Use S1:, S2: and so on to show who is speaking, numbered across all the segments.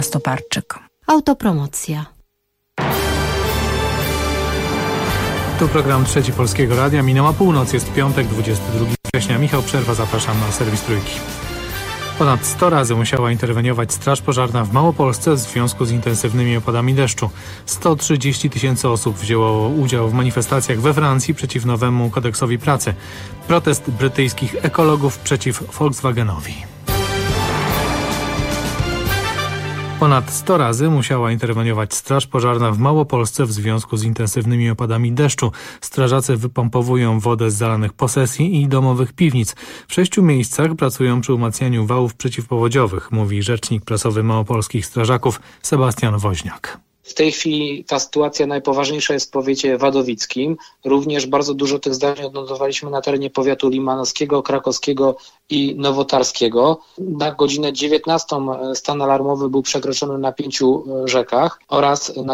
S1: Stoparczyk.
S2: Autopromocja.
S3: Tu program Trzeci Polskiego Radia. Minęła północ, jest piątek, 22 września. Michał Przerwa, zapraszam na serwis Trójki. Ponad 100 razy musiała interweniować Straż Pożarna w Małopolsce w związku z intensywnymi opadami deszczu. 130 000 osób wzięło udział w manifestacjach we Francji przeciw nowemu kodeksowi pracy. Protest brytyjskich ekologów przeciw Volkswagenowi. Ponad 100 razy musiała interweniować Straż Pożarna w Małopolsce w związku z intensywnymi opadami deszczu. Strażacy wypompowują wodę z zalanych posesji i domowych piwnic. W 6 miejscach pracują przy umacnianiu wałów przeciwpowodziowych, mówi rzecznik prasowy małopolskich strażaków Sebastian Woźniak.
S4: W tej chwili ta sytuacja najpoważniejsza jest w powiecie wadowickim. Również bardzo dużo tych zdarzeń odnotowaliśmy na terenie powiatu limanowskiego, krakowskiego i nowotarskiego. Na godzinę 19 stan alarmowy był przekroczony na 5 rzekach oraz na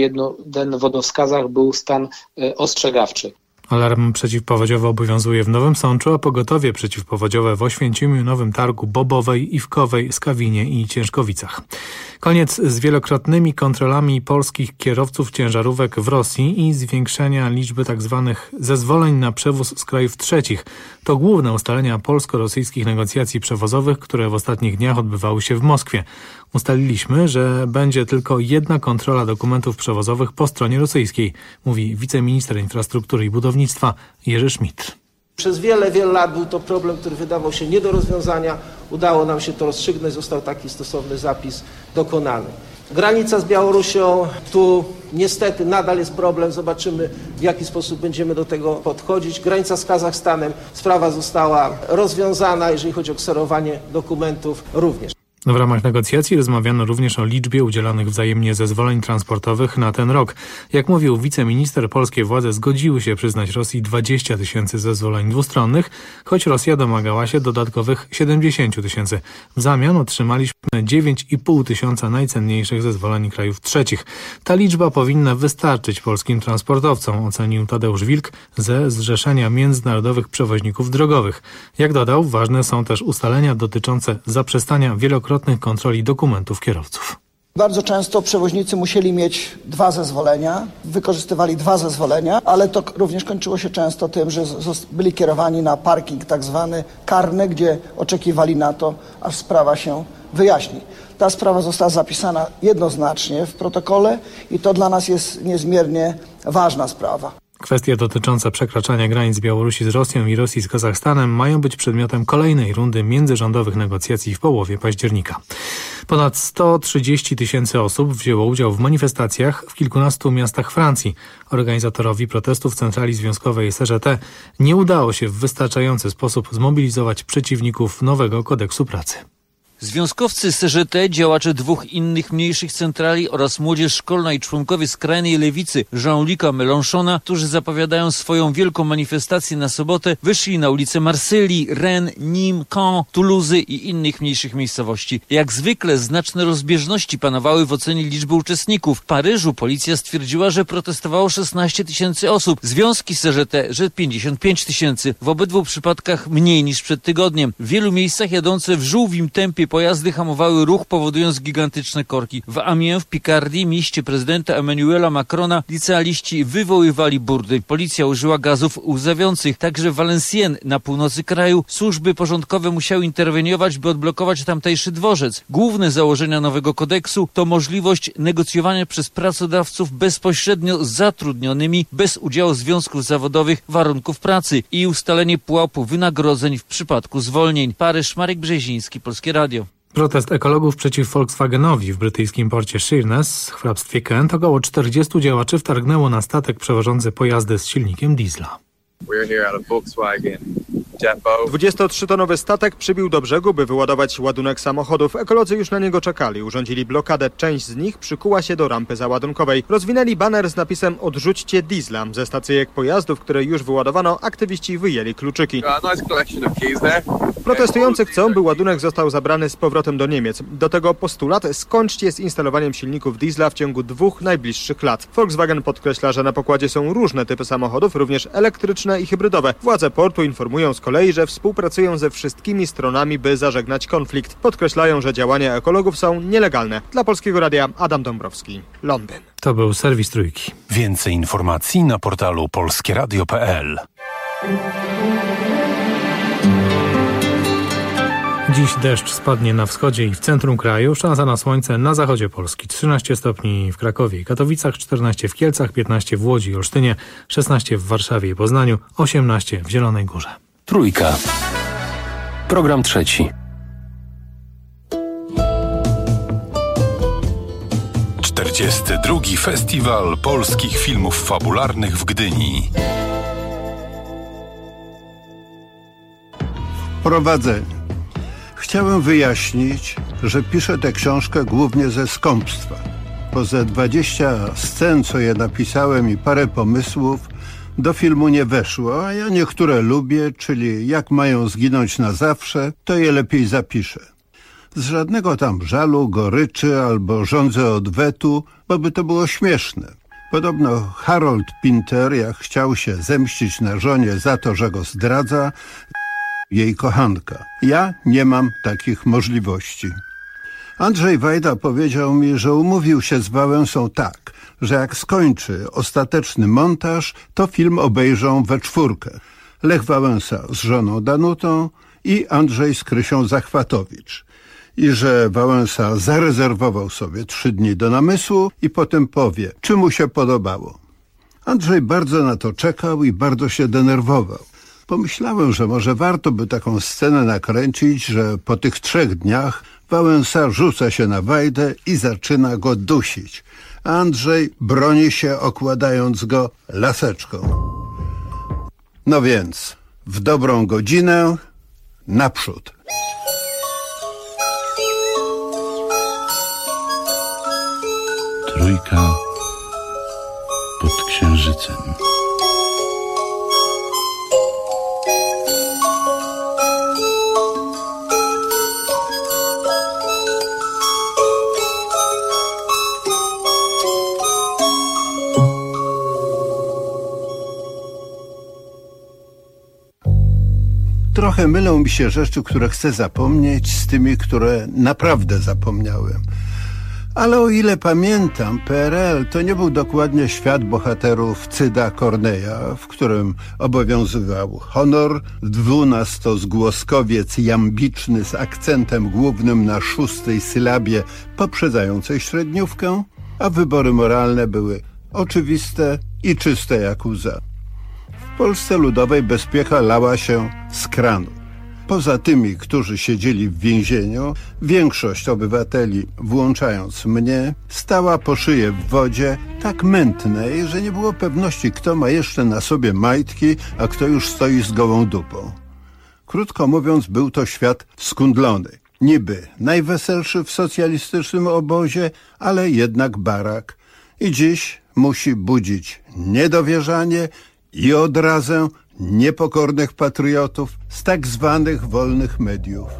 S4: 31 wodowskazach był stan ostrzegawczy.
S3: Alarm przeciwpowodziowy obowiązuje w Nowym Sączu, a pogotowie przeciwpowodziowe w Oświęcimiu, Nowym Targu, Bobowej, Iwkowej, Skawinie i Ciężkowicach. Koniec z wielokrotnymi kontrolami polskich kierowców ciężarówek w Rosji i zwiększenia liczby tzw. zezwoleń na przewóz z krajów trzecich. To główne ustalenia polsko-rosyjskich negocjacji przewozowych, które w ostatnich dniach odbywały się w Moskwie. Ustaliliśmy, że będzie tylko jedna kontrola dokumentów przewozowych po stronie rosyjskiej, mówi wiceminister infrastruktury i budownictwa Jerzy Schmidt.
S5: Przez wiele lat był to problem, który wydawał się nie do rozwiązania. Udało nam się to rozstrzygnąć, został taki stosowny zapis dokonany. Granica z Białorusią, tu niestety nadal jest problem, zobaczymy w jaki sposób będziemy do tego podchodzić. Granica z Kazachstanem, sprawa została rozwiązana, jeżeli chodzi o kserowanie dokumentów również.
S3: W ramach negocjacji rozmawiano również o liczbie udzielanych wzajemnie zezwoleń transportowych na ten rok. Jak mówił wiceminister, polskie władze zgodziły się przyznać Rosji 20 000 zezwoleń dwustronnych, choć Rosja domagała się dodatkowych 70 000. W zamian otrzymaliśmy 9,5 tysiąca najcenniejszych zezwoleń krajów trzecich. Ta liczba powinna wystarczyć polskim transportowcom, ocenił Tadeusz Wilk ze Zrzeszenia Międzynarodowych Przewoźników Drogowych. Jak dodał, ważne są też ustalenia dotyczące zaprzestania wielokrotnych kontroli dokumentów kierowców.
S6: Bardzo często przewoźnicy musieli mieć 2 zezwolenia, wykorzystywali 2 zezwolenia, ale to również kończyło się często tym, że byli kierowani na parking tak zwany karny, gdzie oczekiwali na to, aż sprawa się wyjaśni. Ta sprawa została zapisana jednoznacznie w protokole i to dla nas jest niezmiernie ważna sprawa.
S3: Kwestie dotyczące przekraczania granic Białorusi z Rosją i Rosji z Kazachstanem mają być przedmiotem kolejnej rundy międzyrządowych negocjacji w połowie października. Ponad 130 000 osób wzięło udział w manifestacjach w kilkunastu miastach Francji. Organizatorowi protestów centrali związkowej CGT nie udało się w wystarczający sposób zmobilizować przeciwników nowego kodeksu pracy.
S7: Związkowcy CGT, działacze 2 innych mniejszych centrali oraz młodzież szkolna i członkowie skrajnej lewicy Jean-Luca Mélenchona, którzy zapowiadają swoją wielką manifestację na sobotę, wyszli na ulice Marsylii, Rennes, Nîmes, Caen, Toulouse i innych mniejszych miejscowości. Jak zwykle znaczne rozbieżności panowały w ocenie liczby uczestników. W Paryżu policja stwierdziła, że protestowało 16 000 osób. Związki CGT, że 55 000. W obydwu przypadkach mniej niż przed tygodniem. W wielu miejscach jadące w żółwim tempie pojazdy hamowały ruch, powodując gigantyczne korki. W Amiens, w Picardii, mieście prezydenta Emmanuela Macrona, licealiści wywoływali burdy. Policja użyła gazów łzawiących. Także w Valenciennes, na północy kraju, służby porządkowe musiały interweniować, by odblokować tamtejszy dworzec. Główne założenia nowego kodeksu to możliwość negocjowania przez pracodawców bezpośrednio z zatrudnionymi, bez udziału związków zawodowych, warunków pracy i ustalenie pułapu wynagrodzeń w przypadku zwolnień. Paryż, Marek Brzeziński, Polskie Radio.
S3: Protest ekologów przeciw Volkswagenowi w brytyjskim porcie Sheerness w hrabstwie Kent. Około 40 działaczy wtargnęło na statek przewożący pojazdy z silnikiem diesla.
S8: 23-tonowy statek przybił do brzegu, by wyładować ładunek samochodów. Ekolodzy już na niego czekali. Urządzili blokadę. Część z nich przykuła się do rampy załadunkowej. Rozwinęli baner z napisem "Odrzućcie diesla". Ze stacyjek pojazdów, które już wyładowano, aktywiści wyjęli kluczyki. Protestujący chcą, by ładunek został zabrany z powrotem do Niemiec. Do tego postulat: skończcie z instalowaniem silników diesla w ciągu 2 najbliższych lat. Volkswagen podkreśla, że na pokładzie są różne typy samochodów, również elektryczne polityczne i hybrydowe. Władze portu informują z kolei, że współpracują ze wszystkimi stronami, by zażegnać konflikt. Podkreślają, że działania ekologów są nielegalne. Dla Polskiego Radia Adam Dąbrowski, Londyn.
S3: To był serwis Trójki.
S1: Więcej informacji na portalu polskieradio.pl.
S3: Dziś deszcz spadnie na wschodzie i w centrum kraju, szansa na słońce na zachodzie Polski. 13 stopni w Krakowie i Katowicach, 14 w Kielcach, 15 w Łodzi i Olsztynie, 16 w Warszawie i Poznaniu, 18 w Zielonej Górze.
S1: Trójka. Program trzeci. 42. Festiwal Polskich Filmów Fabularnych w Gdyni.
S2: Prowadzenie. Chciałem wyjaśnić, że piszę tę książkę głównie ze skąpstwa. Poza 20 scen, co je napisałem i parę pomysłów, do filmu nie weszło, a ja niektóre lubię, czyli jak mają zginąć na zawsze, to je lepiej zapiszę. Z żadnego tam żalu, goryczy albo żądzy odwetu, bo by to było śmieszne. Podobno Harold Pinter, jak chciał się zemścić na żonie za to, że go zdradza, jej kochanka. Ja nie mam takich możliwości. Andrzej Wajda powiedział mi, że umówił się z Wałęsą tak, że jak skończy ostateczny montaż, to film obejrzą we czwórkę. Lech Wałęsa z żoną Danutą i Andrzej z Krysią Zachwatowicz. I że Wałęsa zarezerwował sobie 3 dni do namysłu i potem powie, czy mu się podobało. Andrzej bardzo na to czekał i bardzo się denerwował. Pomyślałem, że może warto by taką scenę nakręcić, że po tych 3 dniach Wałęsa rzuca się na Wajdę i zaczyna go dusić. A Andrzej broni się, okładając go laseczką. No więc, w dobrą godzinę, naprzód.
S9: Trójka pod księżycem.
S2: Trochę mylą mi się rzeczy, które chcę zapomnieć, z tymi, które naprawdę zapomniałem. Ale o ile pamiętam, PRL to nie był dokładnie świat bohaterów Cyda Korneja, w którym obowiązywał honor, 12-zgłoskowiec jambiczny z akcentem głównym na 6. sylabie poprzedzającej średniówkę, a wybory moralne były oczywiste i czyste jak łza. W Polsce Ludowej bezpieka lała się z kranu. Poza tymi, którzy siedzieli w więzieniu, większość obywateli, włączając mnie, stała po szyję w wodzie tak mętnej, że nie było pewności, kto ma jeszcze na sobie majtki, a kto już stoi z gołą dupą. Krótko mówiąc, był to świat skundlony. Niby najweselszy w socjalistycznym obozie, ale jednak barak. I dziś musi budzić niedowierzanie i odrazę niepokornych patriotów z tak zwanych wolnych mediów.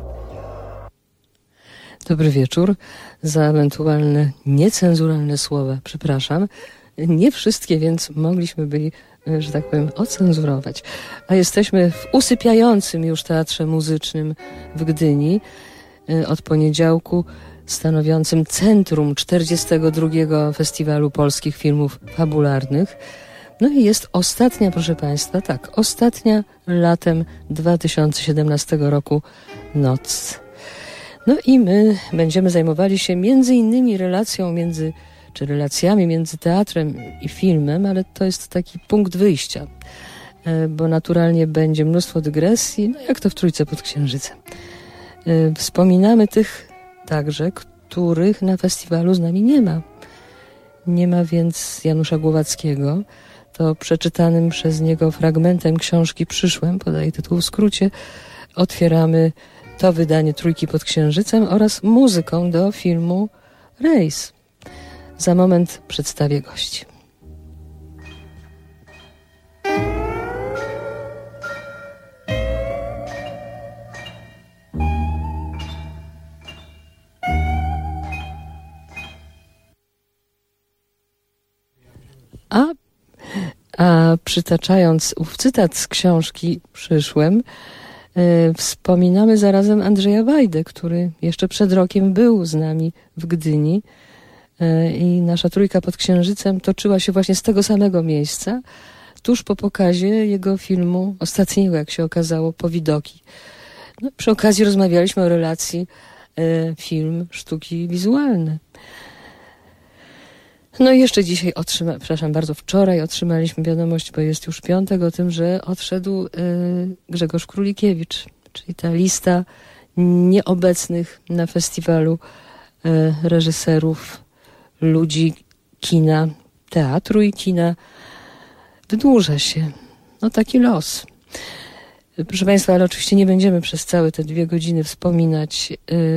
S10: Dobry wieczór. Za ewentualne niecenzuralne słowa przepraszam. Nie wszystkie, więc mogliśmy byli, że tak powiem, ocenzurować. A jesteśmy w usypiającym już Teatrze Muzycznym w Gdyni od poniedziałku, stanowiącym centrum 42. Festiwalu Polskich Filmów Fabularnych. No i jest ostatnia, proszę Państwa, ostatnia latem 2017 roku noc. No i my będziemy zajmowali się między innymi relacjami między teatrem i filmem, ale to jest taki punkt wyjścia, bo naturalnie będzie mnóstwo dygresji, no jak to w Trójce pod Księżycem. Wspominamy tych także, których na festiwalu z nami nie ma. Nie ma więc Janusza Głowackiego. To przeczytanym przez niego fragmentem książki Przyszłem, podaję tytuł w skrócie, otwieramy to wydanie Trójki pod Księżycem oraz muzyką do filmu Rejs. Za moment przedstawię gości. A przytaczając ów cytat z książki Przyszłem, wspominamy zarazem Andrzeja Wajdę, który jeszcze przed rokiem był z nami w Gdyni i nasza trójka pod Księżycem toczyła się właśnie z tego samego miejsca, tuż po pokazie jego filmu ostatniego, jak się okazało, Powidoki. No, przy okazji rozmawialiśmy o relacji film, sztuki wizualne. No i jeszcze dzisiaj wczoraj otrzymaliśmy wiadomość, bo jest już piątek, o tym, że odszedł Grzegorz Królikiewicz, czyli ta lista nieobecnych na festiwalu reżyserów, ludzi kina, teatru i kina wydłuża się. No taki los. Proszę Państwa, ale oczywiście nie będziemy przez całe te 2 godziny wspominać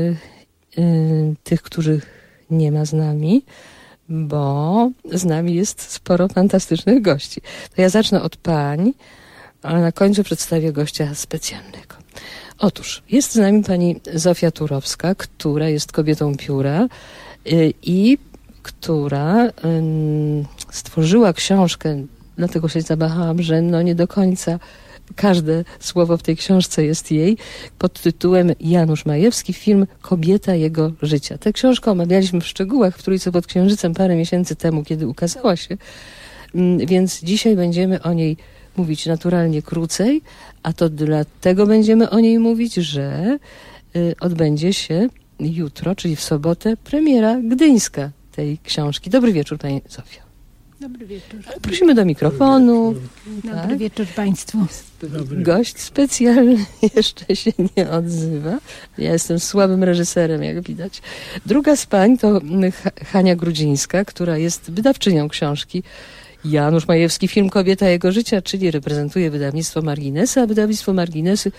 S10: tych, których nie ma z nami, bo z nami jest sporo fantastycznych gości. To ja zacznę od pań, a na końcu przedstawię gościa specjalnego. Otóż jest z nami pani Zofia Turowska, która jest kobietą pióra i która stworzyła książkę, dlatego się zawahałam, że no nie do końca każde słowo w tej książce jest jej, pod tytułem Janusz Majewski, film Kobieta jego życia. Tę książkę omawialiśmy w szczegółach w Trójce pod Księżycem parę miesięcy temu, kiedy ukazała się, więc dzisiaj będziemy o niej mówić naturalnie krócej, a to dlatego będziemy o niej mówić, że odbędzie się jutro, czyli w sobotę, premiera gdyńska tej książki. Dobry wieczór, pani Zofio.
S11: Dobry wieczór.
S10: Prosimy do mikrofonu.
S11: Dobry wieczór Państwu.
S10: Gość specjalny jeszcze się nie odzywa. Ja jestem słabym reżyserem, jak widać. Druga z pań to Hania Grudzińska, która jest wydawczynią książki Janusz Majewski, film Kobieta jego życia, czyli reprezentuje wydawnictwo Marginesy, a wydawnictwo Marginesy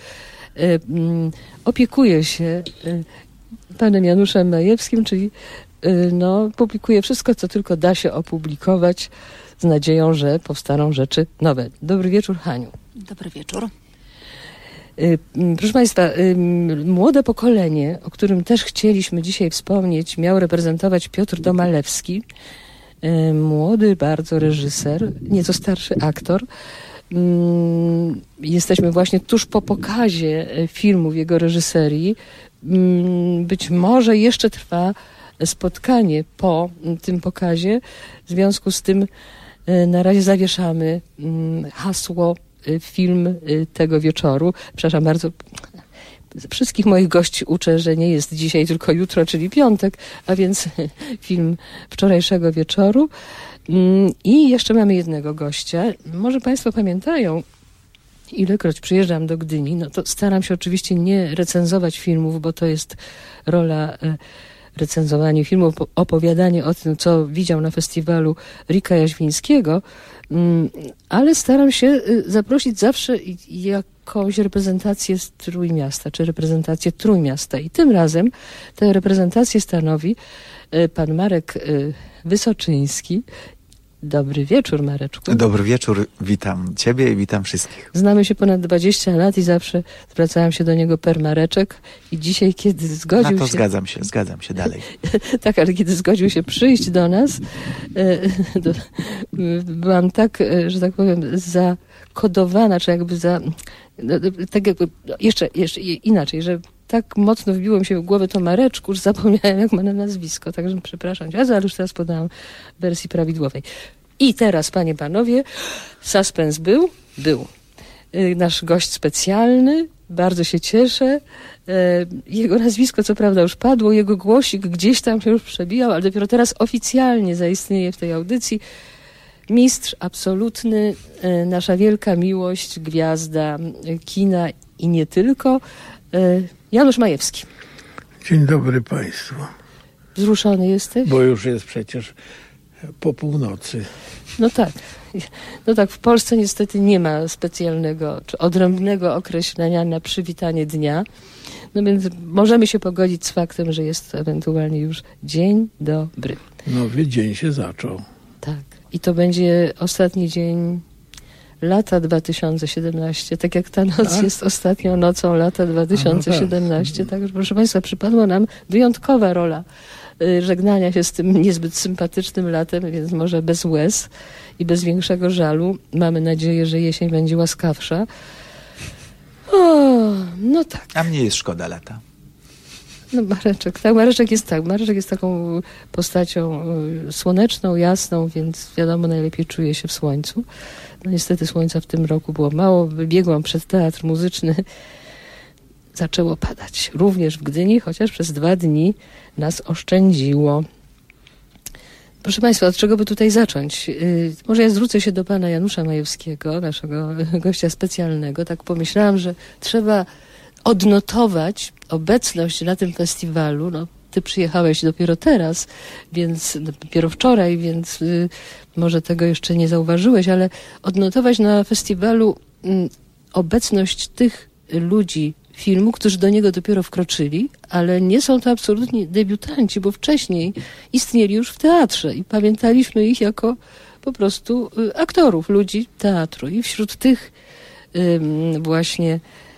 S10: opiekuje się panem Januszem Majewskim, czyli publikuje wszystko, co tylko da się opublikować, z nadzieją, że powstaną rzeczy nowe. Dobry wieczór, Haniu.
S11: Dobry wieczór.
S10: Proszę Państwa, młode pokolenie, o którym też chcieliśmy dzisiaj wspomnieć, miał reprezentować Piotr Domalewski, młody bardzo reżyser, nieco starszy aktor. Jesteśmy właśnie tuż po pokazie filmu w jego reżyserii. Być może jeszcze trwa spotkanie po tym pokazie. W związku z tym na razie zawieszamy hasło film tego wieczoru. Przepraszam bardzo, wszystkich moich gości uczę, że nie jest dzisiaj, tylko jutro, czyli piątek, a więc film wczorajszego wieczoru. I jeszcze mamy jednego gościa. Może Państwo pamiętają, ilekroć przyjeżdżam do Gdyni, no to staram się oczywiście nie recenzować filmów, bo to jest rola recenzowanie filmów, opowiadanie o tym, co widział na festiwalu Rika Jaźwińskiego, ale staram się zaprosić zawsze jakąś reprezentację z Trójmiasta, czy reprezentację Trójmiasta. I tym razem tę reprezentację stanowi pan Marek Wysoczyński. Dobry wieczór, Mareczku.
S12: Dobry wieczór, witam Ciebie i witam wszystkich.
S10: Znamy się ponad 20 lat i zawsze zwracałam się do niego per Mareczek i dzisiaj, kiedy zgodził się...
S12: Zgadzam się dalej.
S10: Tak, ale kiedy zgodził się przyjść do nas, byłam tak, że tak powiem, zakodowana, czy jakby tak jakby, jeszcze inaczej, że tak mocno wbiło mi się w głowę to Mareczku, że zapomniałem, jak ma na nazwisko. Także przepraszam cię, ale już teraz podałam w wersji prawidłowej. I teraz, panie, panowie, suspens był. Nasz gość specjalny, bardzo się cieszę. Jego nazwisko, co prawda, już padło, jego głosik gdzieś tam się już przebijał, ale dopiero teraz oficjalnie zaistnieje w tej audycji. Mistrz absolutny, nasza wielka miłość, gwiazda kina i nie tylko, Janusz Majewski.
S13: Dzień dobry Państwu.
S10: Wzruszony jesteś?
S13: Bo już jest przecież po północy.
S10: No tak, w Polsce niestety nie ma specjalnego czy odrębnego określenia na przywitanie dnia. No więc możemy się pogodzić z faktem, że jest to ewentualnie już dzień dobry.
S13: Nowy dzień się zaczął.
S10: Tak. I to będzie ostatni dzień lata 2017, tak jak ta noc jest ostatnią nocą lata 2017. Także proszę Państwa, przypadła nam wyjątkowa rola żegnania się z tym niezbyt sympatycznym latem, więc może bez łez i bez większego żalu. Mamy nadzieję, że jesień będzie łaskawsza. O, no tak.
S12: A mnie jest szkoda lata.
S10: No Mareczek jest taką postacią słoneczną, jasną, więc wiadomo, najlepiej czuje się w słońcu. No niestety słońca w tym roku było mało. Wybiegłam przed teatr muzyczny. Zaczęło padać. Również w Gdyni, chociaż przez 2 dni nas oszczędziło. Proszę Państwa, od czego by tutaj zacząć? Może ja zwrócę się do pana Janusza Majewskiego, naszego gościa specjalnego. Tak pomyślałam, że trzeba odnotować obecność na tym festiwalu. No, ty przyjechałeś dopiero teraz, więc dopiero wczoraj, więc może tego jeszcze nie zauważyłeś, ale odnotować na festiwalu obecność tych ludzi filmu, którzy do niego dopiero wkroczyli, ale nie są to absolutnie debiutanci, bo wcześniej istnieli już w teatrze i pamiętaliśmy ich jako po prostu aktorów, ludzi teatru. I wśród tych właśnie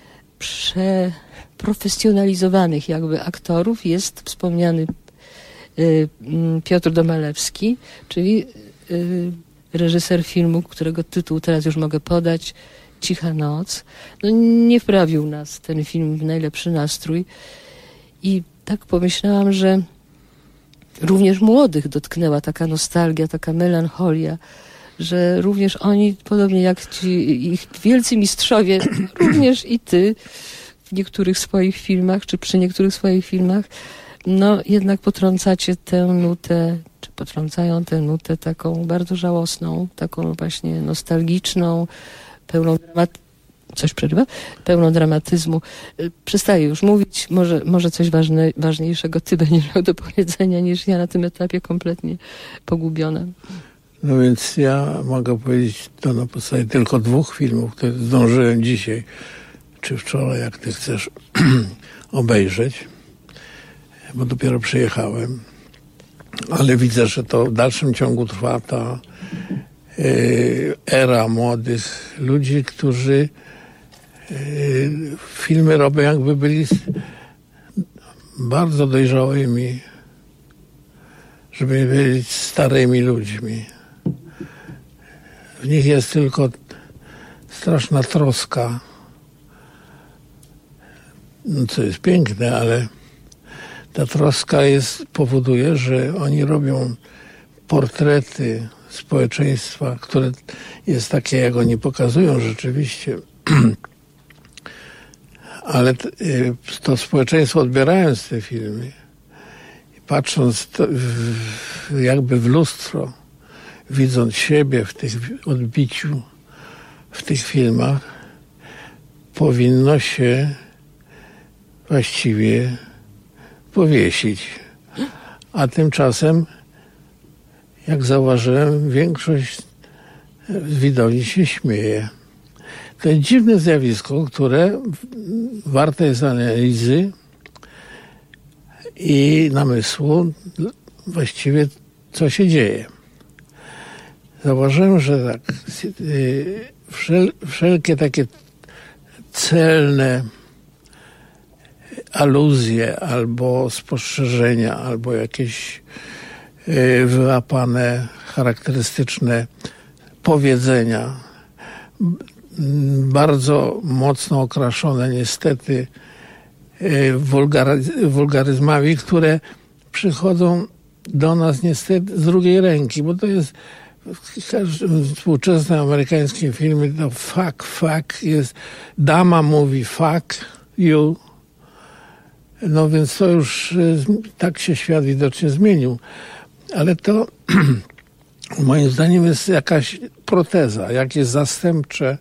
S10: przeprofesjonalizowanych jakby aktorów jest wspomniany Piotr Domalewski, czyli reżyser filmu, którego tytuł teraz już mogę podać, Cicha noc. No, nie wprawił nas ten film w najlepszy nastrój i tak pomyślałam, że również młodych dotknęła taka nostalgia, taka melancholia, że również oni, podobnie jak ci ich wielcy mistrzowie, również i ty w niektórych swoich filmach, czy przy niektórych swoich filmach, no jednak potrącacie tę nutę, czy potrącają tę nutę taką bardzo żałosną, taką właśnie nostalgiczną, pełną dramatyzmu. Przestaję już mówić, może coś ważniejszego ty będziesz miał do powiedzenia niż ja na tym etapie kompletnie pogubiona.
S13: No więc ja mogę powiedzieć to na podstawie tylko 2 filmów, które zdążyłem dzisiaj, czy wczoraj, jak ty chcesz, obejrzeć, bo dopiero przyjechałem. Ale widzę, że to w dalszym ciągu trwa ta era młodych ludzi, którzy filmy robią, jakby byli bardzo dojrzałymi, żeby nie powiedzieć starymi ludźmi. W nich jest tylko straszna troska, no, co jest piękne, ale ta troska powoduje, że oni robią portrety społeczeństwa, które jest takie, jak oni pokazują rzeczywiście. Ale to społeczeństwo, odbierając te filmy, patrząc jakby w lustro, widząc siebie w tych odbiciu, w tych filmach, powinno się właściwie powiesić. A tymczasem, jak zauważyłem, większość widowni się śmieje. To jest dziwne zjawisko, które warte jest analizy i namysłu właściwie, co się dzieje. Zauważyłem, że tak, wszelkie takie celne aluzje albo spostrzeżenia, albo jakieś wyłapane, charakterystyczne powiedzenia, bardzo mocno okraszone niestety wulgaryzmami, które przychodzą do nas niestety z drugiej ręki, bo to jest w każdym współczesnym amerykańskim filmie to fuck jest, dama mówi fuck you, no więc to już tak się świat widocznie zmienił, ale to moim zdaniem jest jakaś proteza, jakieś zastępcze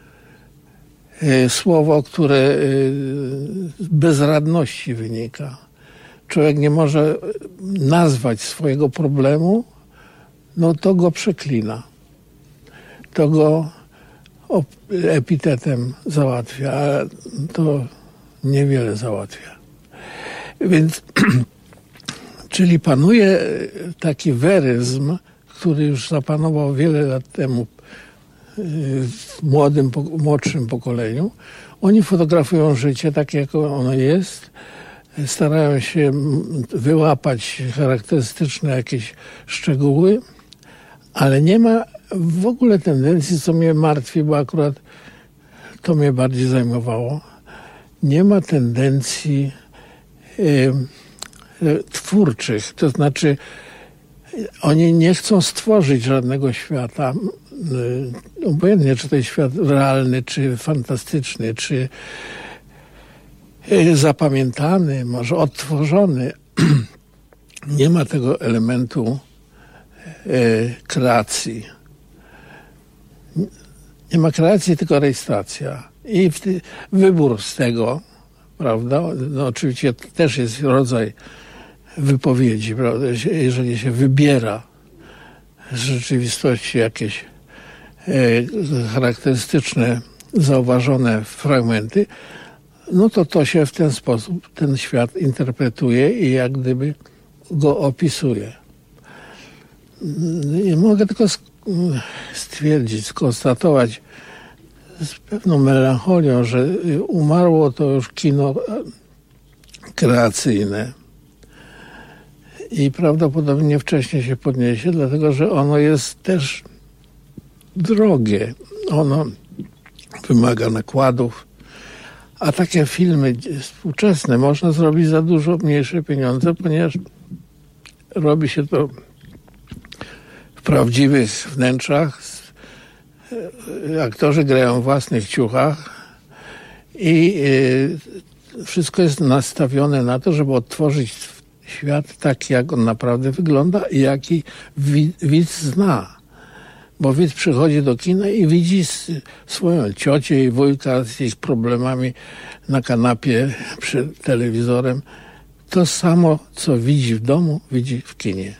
S13: słowo, które z bezradności wynika. Człowiek nie może nazwać swojego problemu, no to go przeklina. To go epitetem załatwia, a to niewiele załatwia. Więc, czyli panuje taki weryzm, który już zapanował wiele lat temu w młodszym pokoleniu. Oni fotografują życie takie, jak ono jest, starają się wyłapać charakterystyczne jakieś szczegóły, ale nie ma w ogóle tendencji, co mnie martwi, bo akurat to mnie bardziej zajmowało, nie ma tendencji twórczych, to znaczy oni nie chcą stworzyć żadnego świata, obojętnie czy to jest świat realny, czy fantastyczny, czy zapamiętany, może odtworzony. Nie ma tego elementu kreacji. Nie ma kreacji, tylko rejestracja. I wybór z tego, prawda, no oczywiście też jest rodzaj wypowiedzi, prawda, jeżeli się wybiera z rzeczywistości jakieś charakterystyczne, zauważone fragmenty, no to się w ten sposób ten świat interpretuje i jak gdyby go opisuje. I mogę tylko stwierdzić, skonstatować z pewną melancholią, że umarło to już kino kreacyjne i prawdopodobnie wcześniej się podniesie, dlatego że ono jest też drogie. Ono wymaga nakładów, a takie filmy współczesne można zrobić za dużo mniejsze pieniądze, ponieważ robi się to w prawdziwych wnętrzach. Aktorzy grają w własnych ciuchach i wszystko jest nastawione na to, żeby odtworzyć świat taki, jak on naprawdę wygląda i jaki widz zna. Bo widz przychodzi do kina i widzi swoją ciocię i wujka z ich problemami na kanapie przed telewizorem. To samo, co widzi w domu, widzi w kinie.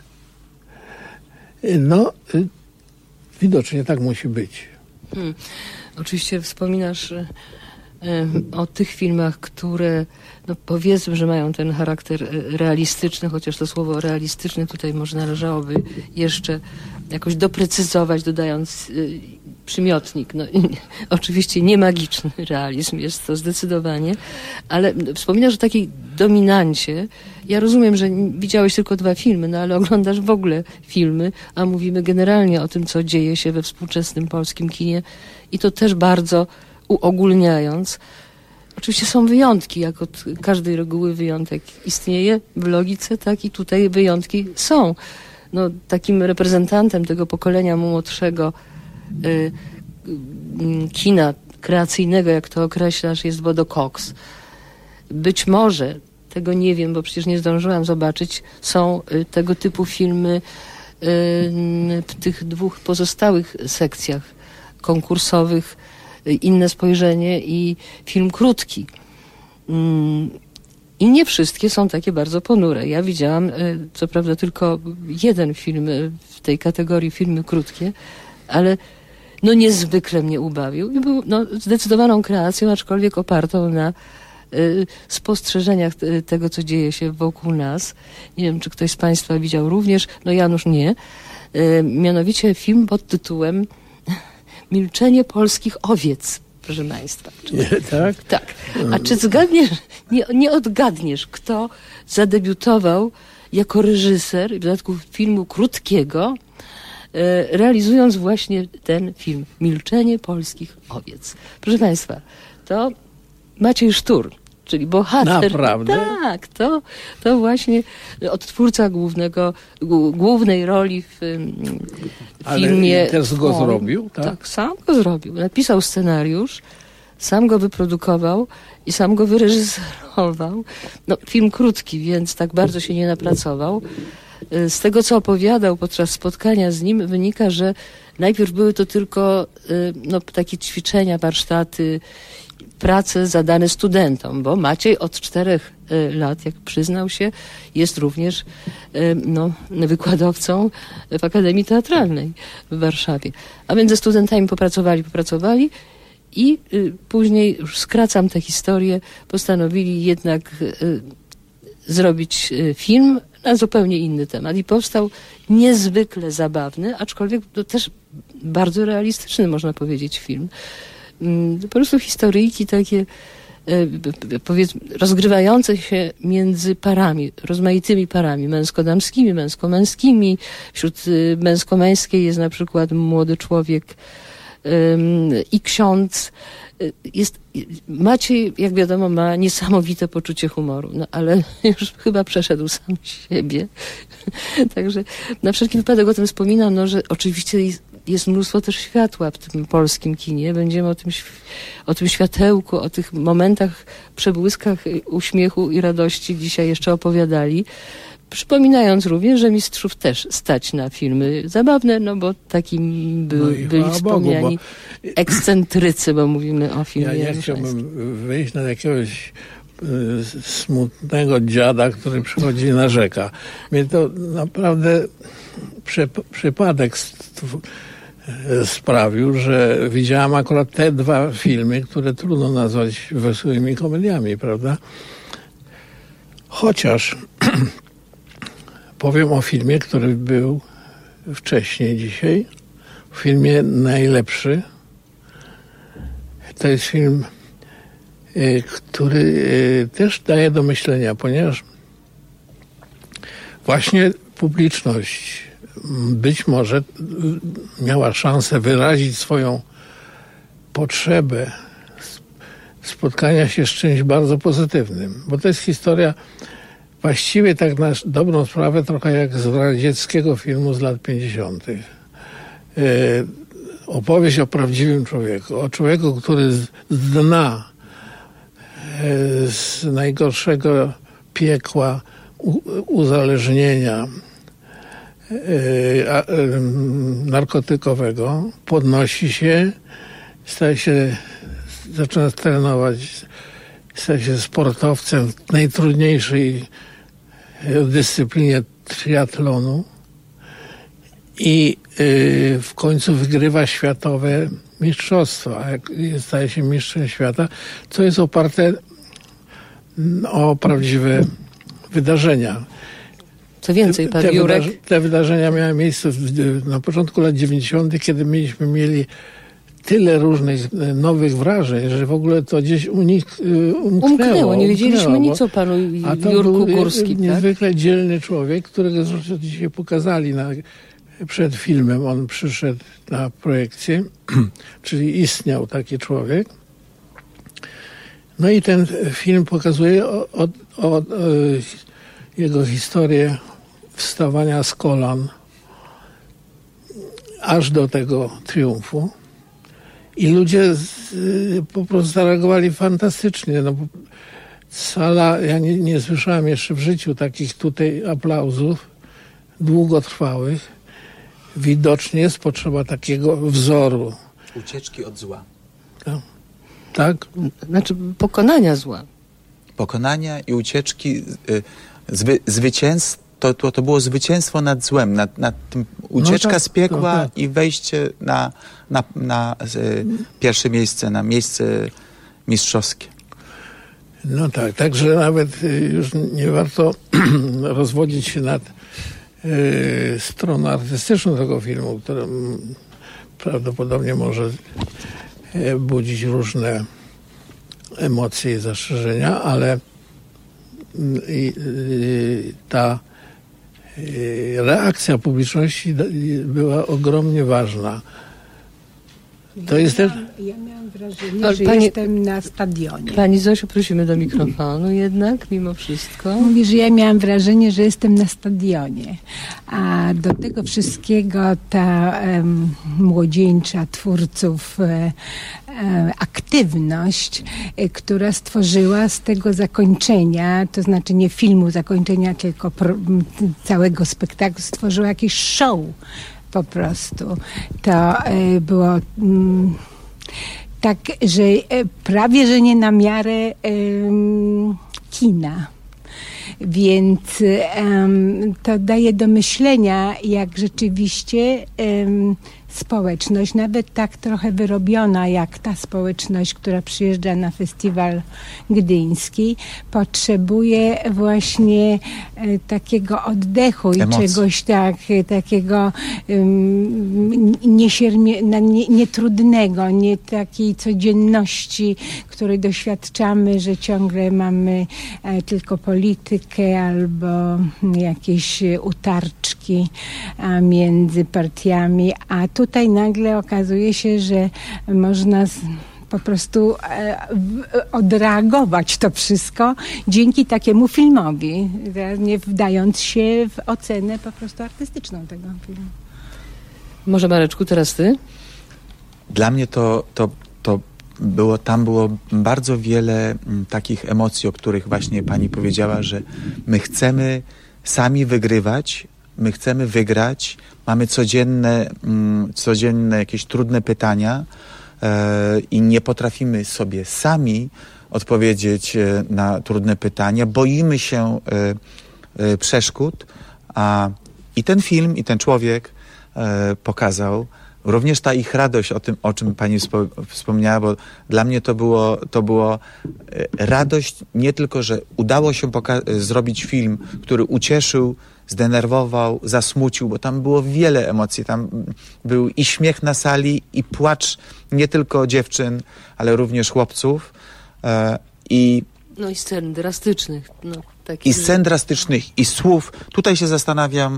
S13: No, widocznie tak musi być.
S10: Oczywiście wspominasz o tych filmach, które no powiedzmy, że mają ten charakter realistyczny, chociaż to słowo realistyczny tutaj może należałoby jeszcze jakoś doprecyzować, dodając przymiotnik. No, oczywiście nie magiczny realizm jest to zdecydowanie, ale wspominasz o takiej dominancie. Ja rozumiem, że widziałeś tylko 2 filmy, no ale oglądasz w ogóle filmy, a mówimy generalnie o tym, co dzieje się we współczesnym polskim kinie i to też bardzo uogólniając. Oczywiście są wyjątki, jak od każdej reguły wyjątek istnieje w logice, tak i tutaj wyjątki są. No, takim reprezentantem tego pokolenia młodszego kina kreacyjnego, jak to określasz, jest Bodo Cox. Być może, tego nie wiem, bo przecież nie zdążyłam zobaczyć, są tego typu filmy w tych 2 pozostałych sekcjach konkursowych, Inne spojrzenie i film krótki. I nie wszystkie są takie bardzo ponure. Ja widziałam, co prawda, tylko 1 film w tej kategorii filmy krótkie, ale no niezwykle mnie ubawił i był zdecydowaną kreacją, aczkolwiek opartą na spostrzeżeniach tego, co dzieje się wokół nas. Nie wiem, czy ktoś z Państwa widział również, no Janusz nie. Mianowicie film pod tytułem Milczenie polskich owiec, proszę Państwa.
S13: Tak?
S10: Tak. A czy zgadniesz, nie odgadniesz, kto zadebiutował jako reżyser, w dodatku filmu krótkiego, realizując właśnie ten film Milczenie polskich owiec. Proszę Państwa, to Maciej Sztur, czyli bohater.
S13: Naprawdę?
S10: Tak, to właśnie odtwórca głównej roli w filmie.
S13: Ale też go zrobił, tak?
S10: Tak, sam go zrobił. Napisał scenariusz, sam go wyprodukował i sam go wyreżyserował. No, film krótki, więc tak bardzo się nie napracował. Z tego, co opowiadał podczas spotkania z nim, wynika, że najpierw były to tylko takie ćwiczenia, warsztaty, prace zadane studentom, bo Maciej od 4 lat, jak przyznał się, jest również wykładowcą w Akademii Teatralnej w Warszawie. A więc ze studentami popracowali i później, już skracam tę historię, postanowili jednak zrobić film na zupełnie inny temat i powstał niezwykle zabawny, aczkolwiek to też bardzo realistyczny, można powiedzieć, film. Po prostu historyjki takie powiedzmy, rozgrywające się między parami, rozmaitymi parami, męsko-damskimi, męsko-męskimi. Wśród męsko-męskiej jest na przykład młody człowiek i ksiądz. Maciej, jak wiadomo, ma niesamowite poczucie humoru, no ale już chyba przeszedł sam siebie. Także na wszelki wypadek o tym wspominam, no, że oczywiście jest mnóstwo też światła w tym polskim kinie. Będziemy o tym światełku, o tych momentach, przebłyskach uśmiechu i radości dzisiaj jeszcze opowiadali. Przypominając również, że mistrzów też stać na filmy zabawne, no bo takim byli wspomniani ekscentrycy, bo mówimy o filmie.
S13: Ja nie chciałbym wyjść na jakiegoś smutnego dziada, który przychodzi i narzeka. Mnie to naprawdę przypadek sprawił, że widziałam akurat te dwa filmy, które trudno nazwać wesołymi komediami, prawda? Chociaż powiem o filmie, który był wcześniej dzisiaj. Filmie najlepszy. To jest film, który też daje do myślenia, ponieważ właśnie publiczność być może miała szansę wyrazić swoją potrzebę spotkania się z czymś bardzo pozytywnym. Bo to jest historia właściwie tak na dobrą sprawę trochę jak z radzieckiego filmu z lat 50. Opowieść o prawdziwym człowieku. O człowieku, który z dna, z najgorszego piekła uzależnienia narkotykowego podnosi się, zaczyna trenować, staje się sportowcem w najtrudniejszej dyscyplinie triatlonu i w końcu wygrywa światowe mistrzostwa. Jak staje się mistrzem świata, co jest oparte o prawdziwe wydarzenia.
S10: Co więcej, pan Jurek...
S13: Te wydarzenia miały miejsce na początku lat 90., kiedy mieli tyle różnych nowych wrażeń, że w ogóle to gdzieś umknęło.
S10: Nie wiedzieliśmy nic o panu Jurku Górskim.
S13: Niezwykle dzielny człowiek, którego zresztą dzisiaj pokazali przed filmem. On przyszedł na projekcję, czyli istniał taki człowiek. No i ten film pokazuje jego historię wstawania z kolan aż do tego triumfu. I ludzie po prostu zareagowali fantastycznie. No, sala, ja nie słyszałem jeszcze w życiu takich tutaj aplauzów długotrwałych. Widocznie jest potrzeba takiego wzoru.
S12: Ucieczki od zła.
S13: Tak?
S10: Znaczy pokonania zła.
S12: Pokonania i ucieczki, zwycięstwo. To było zwycięstwo nad złem, nad tym ucieczka z piekła i wejście na pierwsze miejsce, na miejsce mistrzowskie.
S13: No tak, także nawet już nie warto rozwodzić się nad stroną artystyczną tego filmu, która prawdopodobnie może budzić różne emocje i zastrzeżenia, ale ta reakcja publiczności była ogromnie ważna. To jest też...
S11: Ja miałam wrażenie, że jestem na stadionie.
S10: Pani Zosiu, prosimy do mikrofonu jednak, mimo wszystko.
S11: Mówi, że ja miałam wrażenie, że jestem na stadionie. A do tego wszystkiego ta młodzieńcza twórców aktywność, która stworzyła z tego zakończenia, to znaczy nie filmu zakończenia, tylko całego spektaklu, stworzyła jakiś show po prostu. To było tak, że prawie, że nie na miarę kina. Więc to daje do myślenia, jak rzeczywiście społeczność, nawet tak trochę wyrobiona jak ta społeczność, która przyjeżdża na festiwal gdyński, potrzebuje właśnie takiego oddechu i czegoś takiego nietrudnego, nie takiej codzienności, której doświadczamy, że ciągle mamy tylko politykę albo jakieś utarczki między partiami, a tutaj nagle okazuje się, że można po prostu odreagować to wszystko dzięki takiemu filmowi, nie wdając się w ocenę po prostu artystyczną tego filmu.
S10: Może Mareczku, teraz ty?
S12: Dla mnie tam było bardzo wiele takich emocji, o których właśnie pani powiedziała, że my chcemy sami wygrywać, my chcemy wygrać, mamy codzienne jakieś trudne pytania i nie potrafimy sobie sami odpowiedzieć na trudne pytania, boimy się przeszkód, i ten film, i ten człowiek pokazał również ta ich radość, o czym pani wspomniała, bo dla mnie to było radość nie tylko, że udało się zrobić film, który ucieszył, zdenerwował, zasmucił, bo tam było wiele emocji. Tam był i śmiech na sali, i płacz nie tylko dziewczyn, ale również chłopców.
S10: No i scen drastycznych.
S12: I scen drastycznych, i słów. Tutaj się zastanawiam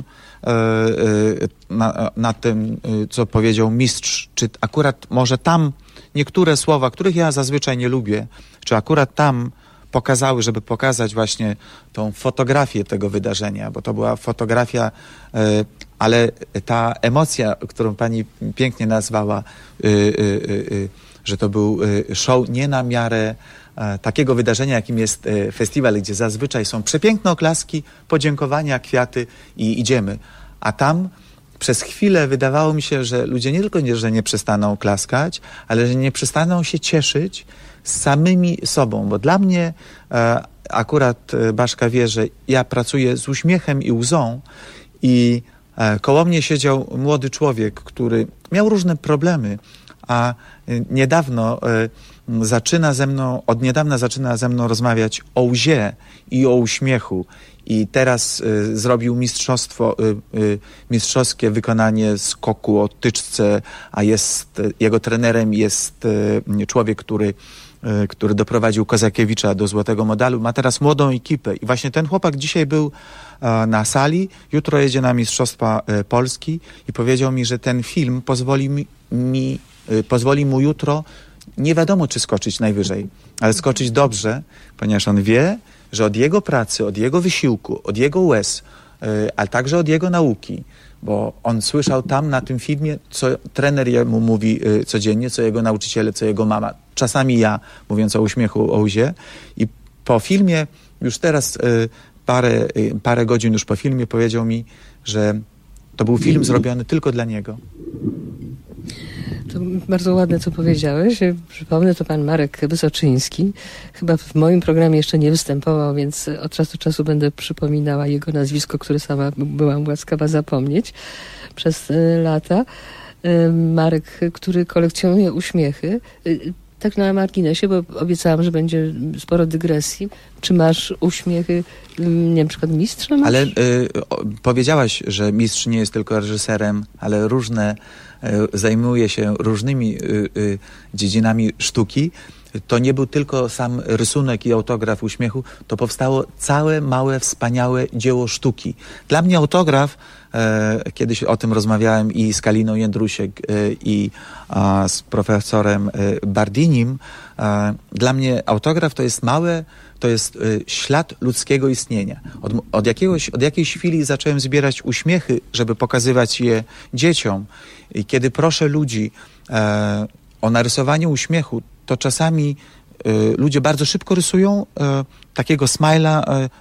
S12: nad tym, co powiedział mistrz. Czy akurat może tam niektóre słowa, których ja zazwyczaj nie lubię, czy akurat tam pokazały, żeby pokazać właśnie tą fotografię tego wydarzenia, bo to była fotografia, ale ta emocja, którą pani pięknie nazwała, że to był show nie na miarę takiego wydarzenia, jakim jest festiwal, gdzie zazwyczaj są przepiękne oklaski, podziękowania, kwiaty i idziemy. A tam przez chwilę wydawało mi się, że ludzie nie tylko że nie przestaną klaskać, ale że nie przestaną się cieszyć z samymi sobą, bo dla mnie akurat Baszka wie, że ja pracuję z uśmiechem i łzą i koło mnie siedział młody człowiek, który miał różne problemy, a od niedawna zaczyna ze mną rozmawiać o łzie i o uśmiechu. I teraz zrobił mistrzowskie wykonanie skoku o tyczce, a jego trenerem jest człowiek, który doprowadził Kozakiewicza do złotego medalu. Ma teraz młodą ekipę i właśnie ten chłopak dzisiaj był na sali, jutro jedzie na Mistrzostwa Polski i powiedział mi, że ten film pozwoli mu jutro, nie wiadomo czy skoczyć najwyżej, ale skoczyć dobrze, ponieważ on wie, że od jego pracy, od jego wysiłku, od jego łez, ale także od jego nauki, bo on słyszał tam na tym filmie, co trener mu mówi codziennie, co jego nauczyciele, co jego mama, czasami ja, mówiąc o uśmiechu, o łzie. I po filmie, już teraz parę godzin już po filmie powiedział mi, że to był film zrobiony tylko dla niego.
S10: To bardzo ładne, co powiedziałeś. Przypomnę, to pan Marek Wysoczyński. Chyba w moim programie jeszcze nie występował, więc od czasu do czasu będę przypominała jego nazwisko, które sama byłam łaskawa zapomnieć przez lata. Marek, który kolekcjonuje uśmiechy. Tak na marginesie, bo obiecałam, że będzie sporo dygresji. Czy masz uśmiechy, nie wiem, na przykład mistrza masz?
S12: Ale powiedziałaś, że mistrz nie jest tylko reżyserem, ale zajmuje się różnymi dziedzinami sztuki. To nie był tylko sam rysunek i autograf uśmiechu, to powstało całe, małe, wspaniałe dzieło sztuki. Dla mnie autograf, kiedyś o tym rozmawiałem i z Kaliną Jędrusiek i z profesorem Bardinim, dla mnie autograf to jest ślad ludzkiego istnienia. Od jakiejś chwili zacząłem zbierać uśmiechy, żeby pokazywać je dzieciom. I kiedy proszę ludzi o narysowanie uśmiechu, to czasami ludzie bardzo szybko rysują takiego smajla,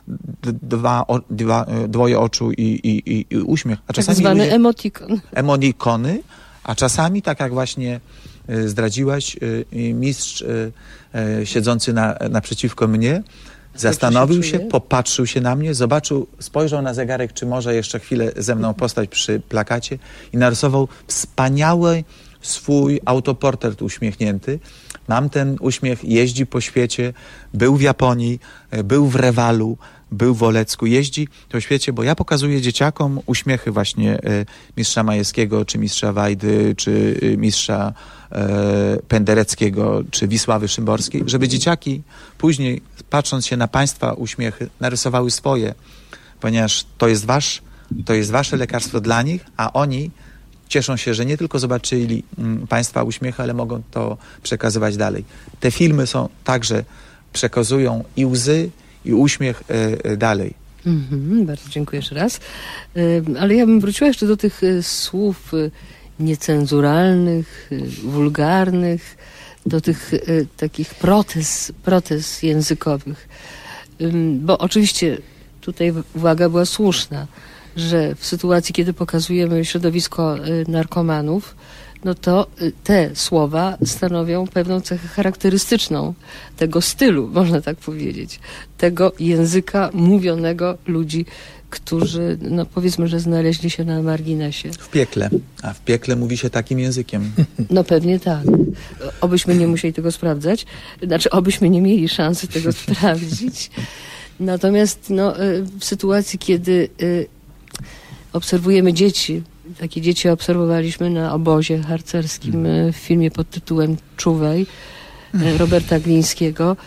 S12: dwoje oczu i uśmiech. A czasami
S10: tak zwany emotikon.
S12: Emotikony, a czasami, tak jak właśnie zdradziłaś, mistrz siedzący naprzeciwko mnie Zastanowił się, popatrzył się na mnie, spojrzał na zegarek, czy może jeszcze chwilę ze mną postać przy plakacie i narysował wspaniały swój autoportret uśmiechnięty. Mam ten uśmiech, jeździ po świecie, był w Japonii, był w Rewalu, był w Olecku, jeździ po świecie, bo ja pokazuję dzieciakom uśmiechy właśnie mistrza Majewskiego, czy mistrza Wajdy, czy mistrza Pendereckiego, czy Wisławy Szymborskiej, żeby dzieciaki później, patrząc się na państwa uśmiechy, narysowały swoje, ponieważ to jest wasze lekarstwo dla nich, a oni cieszą się, że nie tylko zobaczyli państwa uśmiechy, ale mogą to przekazywać dalej. Te filmy są także, przekazują i łzy, i uśmiech dalej.
S10: Bardzo dziękuję jeszcze raz. Ale ja bym wróciła jeszcze do tych słów niecenzuralnych, wulgarnych, do tych takich protez językowych. Bo oczywiście tutaj uwaga była słuszna, że w sytuacji, kiedy pokazujemy środowisko narkomanów, no to te słowa stanowią pewną cechę charakterystyczną tego stylu, można tak powiedzieć, tego języka mówionego ludzi, którzy, no powiedzmy, że znaleźli się na marginesie.
S12: W piekle. A w piekle mówi się takim językiem.
S10: No pewnie tak. Obyśmy nie musieli tego sprawdzać. Znaczy, obyśmy nie mieli szansy tego sprawdzić. Natomiast no, w sytuacji, kiedy obserwujemy dzieci, takie dzieci obserwowaliśmy na obozie harcerskim w filmie pod tytułem Czuwej Roberta Glińskiego.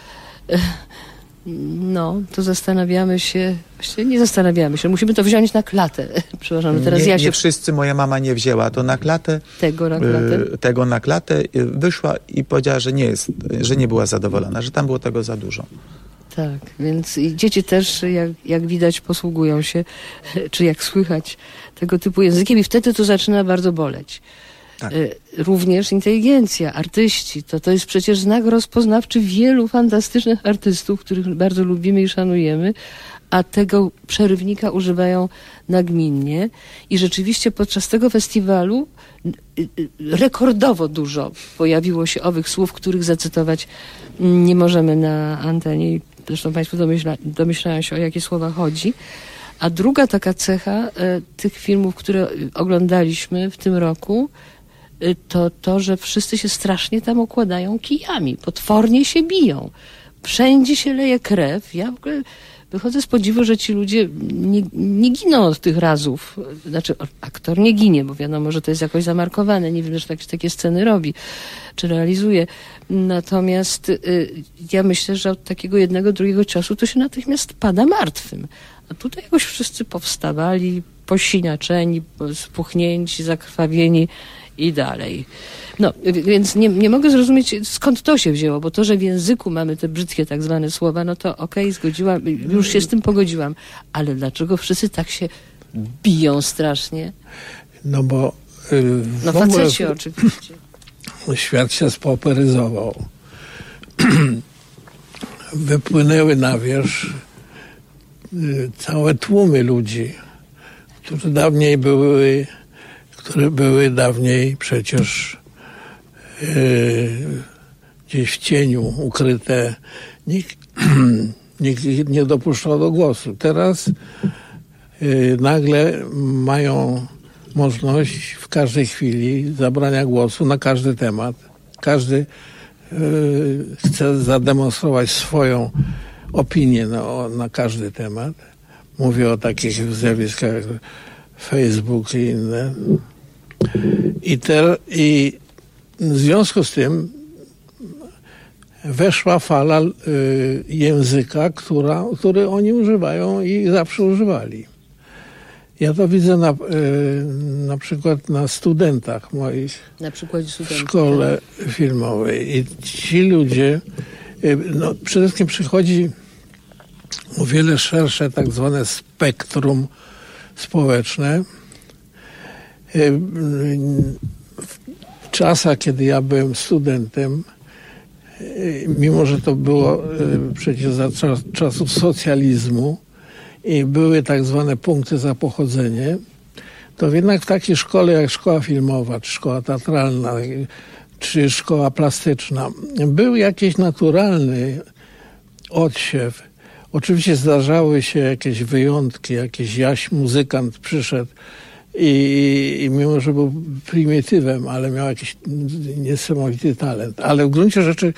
S10: No, to zastanawiamy się, właściwie nie zastanawiamy się, musimy to wziąć na klatę. Przepraszam, teraz
S12: nie wszyscy, moja mama nie wzięła to na klatę. Tego na klatę. Wyszła i powiedziała, że nie była zadowolona, że tam było tego za dużo.
S10: Tak, więc dzieci też, jak widać, posługują się, czy jak słychać, tego typu językiem i wtedy to zaczyna bardzo boleć. Tak. Również inteligencja, artyści, to jest przecież znak rozpoznawczy wielu fantastycznych artystów, których bardzo lubimy i szanujemy, a tego przerywnika używają nagminnie i rzeczywiście podczas tego festiwalu rekordowo dużo pojawiło się owych słów, których zacytować nie możemy na antenie. Zresztą Państwo domyślają się, o jakie słowa chodzi. A druga taka cecha tych filmów, które oglądaliśmy w tym roku, to, że wszyscy się strasznie tam okładają kijami. Potwornie się biją. Wszędzie się leje krew. Ja w ogóle wychodzę z podziwu, że ci ludzie nie giną od tych razów. Znaczy, aktor nie ginie, bo wiadomo, że to jest jakoś zamarkowane. Nie wiem, że takie sceny robi, czy realizuje. Natomiast ja myślę, że od takiego jednego, drugiego czasu to się natychmiast pada martwym. A tutaj jakoś wszyscy powstawali, posiniaczeni, spuchnięci, zakrwawieni i dalej. No, więc nie mogę zrozumieć, skąd to się wzięło, bo to, że w języku mamy te brzydkie tak zwane słowa, no to okej, zgodziłam, już się z tym pogodziłam. Ale dlaczego wszyscy tak się biją strasznie?
S13: No bo
S10: no faceci oczywiście.
S13: Świat się spauperyzował. Wypłynęły na wierzch całe tłumy ludzi, które były dawniej przecież gdzieś w cieniu ukryte. Nikt ich nie dopuszczał do głosu. Teraz nagle mają możliwość w każdej chwili zabrania głosu na każdy temat. Każdy chce zademonstrować swoją opinię na każdy temat. Mówię o takich zjawiskach jak Facebook i inne. I w związku z tym weszła fala języka, który oni używają i zawsze używali. Ja to widzę na przykład na studentach moich w szkole filmowej. I ci ludzie, no przede wszystkim przychodzi o wiele szersze tak zwane spektrum społeczne. W czasach, kiedy ja byłem studentem, mimo że to było przecież za czasów socjalizmu i były tak zwane punkty za pochodzenie, to jednak w takiej szkole jak szkoła filmowa, czy szkoła teatralna, czy szkoła plastyczna, był jakiś naturalny odsiew Oczywiście zdarzały się jakieś wyjątki, jakiś jaś muzykant przyszedł i mimo, że był prymitywem, ale miał jakiś niesamowity talent. Ale w gruncie rzeczy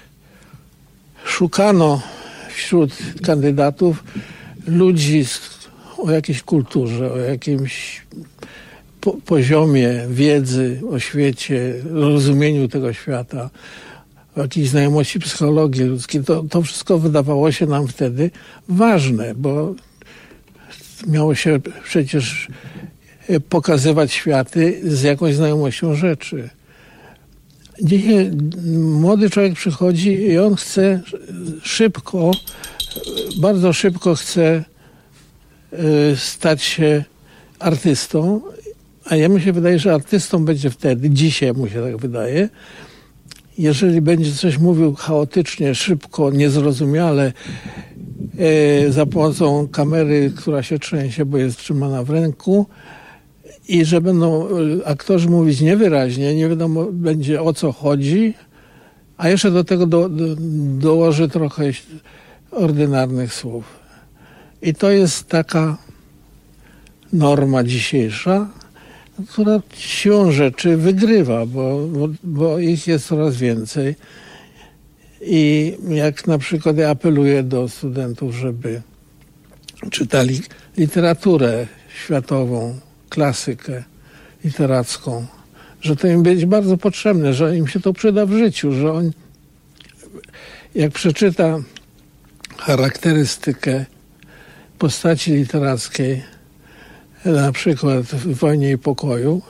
S13: szukano wśród kandydatów ludzi o jakiejś kulturze, o jakimś poziomie wiedzy o świecie, rozumieniu tego świata, o jakiejś znajomości psychologii ludzkiej. To wszystko wydawało się nam wtedy ważne, bo miało się przecież pokazywać światy z jakąś znajomością rzeczy. Dzisiaj młody człowiek przychodzi i on chce szybko, bardzo szybko chce stać się artystą, a jemu się wydaje, że artystą będzie wtedy, dzisiaj mu się tak wydaje, jeżeli będzie coś mówił chaotycznie, szybko, niezrozumiale, za pomocą kamery, która się trzęsie, bo jest trzymana w ręku, i że będą aktorzy mówić niewyraźnie, nie wiadomo będzie o co chodzi, a jeszcze do tego dołoży trochę ordynarnych słów. I to jest taka norma dzisiejsza, która siłą rzeczy wygrywa, bo ich jest coraz więcej. I jak na przykład ja apeluję do studentów, żeby czytali literaturę światową, klasykę literacką, że to im będzie bardzo potrzebne, że im się to przyda w życiu, że on jak przeczyta charakterystykę postaci literackiej, na przykład w Wojnie i Pokoju,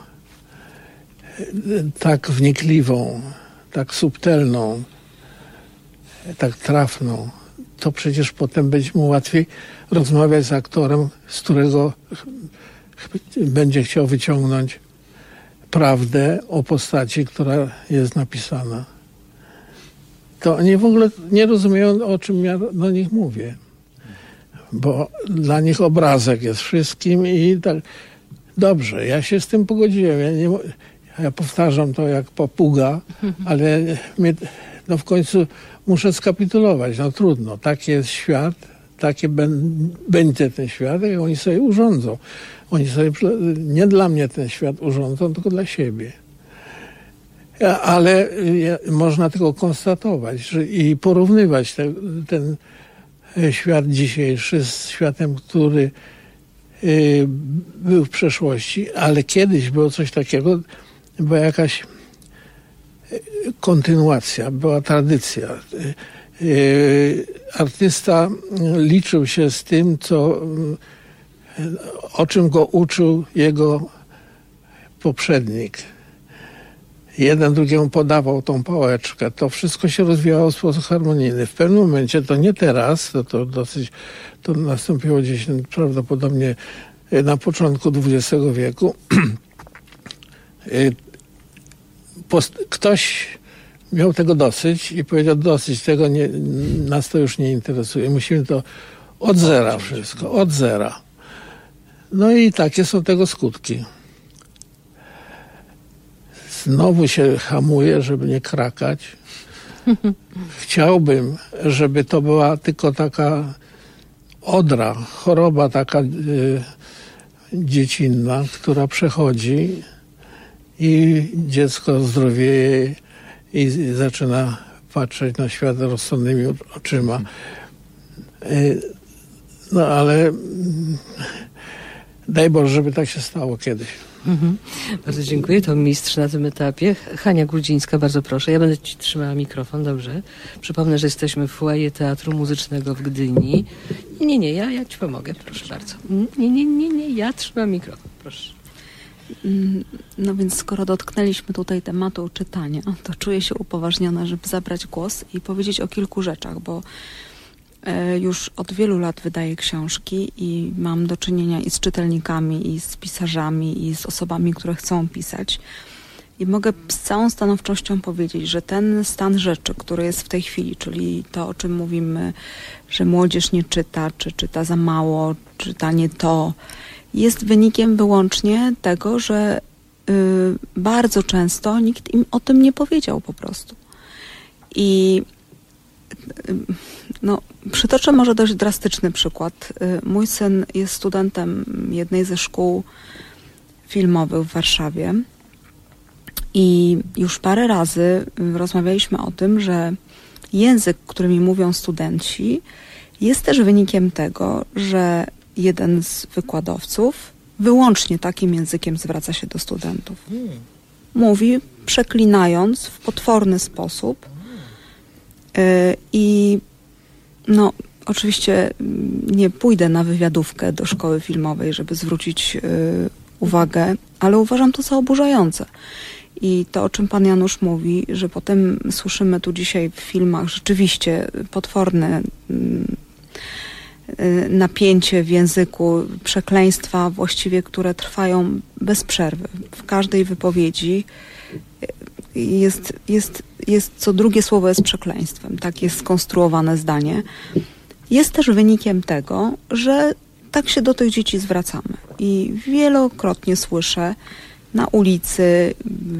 S13: tak wnikliwą, tak subtelną, tak trafną, to przecież potem będzie mu łatwiej rozmawiać z aktorem, z którego będzie chciał wyciągnąć prawdę o postaci, która jest napisana. To oni w ogóle nie rozumieją, o czym ja do nich mówię. Bo dla nich obrazek jest wszystkim i tak. Dobrze, ja się z tym pogodziłem. Ja powtarzam to jak papuga, ale w końcu muszę skapitulować. No trudno, taki jest świat, taki będzie ten świat i oni sobie urządzą. Oni sobie nie dla mnie ten świat urządzą, tylko dla siebie. Ale można tylko konstatować i porównywać ten świat dzisiejszy z światem, który był w przeszłości, ale kiedyś było coś takiego, była jakaś kontynuacja, była tradycja. Artysta liczył się z tym, o czym go uczył jego poprzednik. Jeden drugiemu podawał tą pałeczkę. To wszystko się rozwijało w sposób harmonijny. W pewnym momencie, to nie teraz, to nastąpiło gdzieś prawdopodobnie na początku XX wieku. Ktoś miał tego dosyć i powiedział, dosyć, nas to już nie interesuje. Musimy to od zera wszystko, od zera. No i takie są tego skutki. Znowu się hamuję, żeby nie krakać. Chciałbym, żeby to była tylko taka odra, choroba taka dziecinna, która przechodzi i dziecko zdrowieje i zaczyna patrzeć na świat rozsądnymi oczyma. No ale daj Boże, żeby tak się stało kiedyś.
S10: Bardzo dziękuję. To mistrz na tym etapie. Hania Grudzińska, bardzo proszę. Ja będę ci trzymała mikrofon, dobrze? Przypomnę, że jesteśmy w foyer Teatru Muzycznego w Gdyni. Nie, ja ci pomogę, proszę bardzo. Nie, ja trzymam mikrofon, proszę.
S14: No więc skoro dotknęliśmy tutaj tematu czytania, to czuję się upoważniona, żeby zabrać głos i powiedzieć o kilku rzeczach, bo już od wielu lat wydaję książki i mam do czynienia i z czytelnikami, i z pisarzami, i z osobami, które chcą pisać. I mogę z całą stanowczością powiedzieć, że ten stan rzeczy, który jest w tej chwili, czyli to, o czym mówimy, że młodzież nie czyta, czy czyta za mało, czyta nie to, jest wynikiem wyłącznie tego, że bardzo często nikt im o tym nie powiedział po prostu. I Przytoczę może dość drastyczny przykład. Mój syn jest studentem jednej ze szkół filmowych w Warszawie i już parę razy rozmawialiśmy o tym, że język, którymi mówią studenci, jest też wynikiem tego, że jeden z wykładowców wyłącznie takim językiem zwraca się do studentów. Mówi, przeklinając w potworny sposób i oczywiście nie pójdę na wywiadówkę do szkoły filmowej, żeby zwrócić uwagę, ale uważam to za oburzające. I to, o czym pan Janusz mówi, że potem słyszymy tu dzisiaj w filmach rzeczywiście potworne napięcie w języku, przekleństwa właściwie, które trwają bez przerwy. W każdej wypowiedzi jest co drugie słowo jest przekleństwem. Tak jest skonstruowane zdanie. Jest też wynikiem tego, że tak się do tych dzieci zwracamy. I wielokrotnie słyszę na ulicy,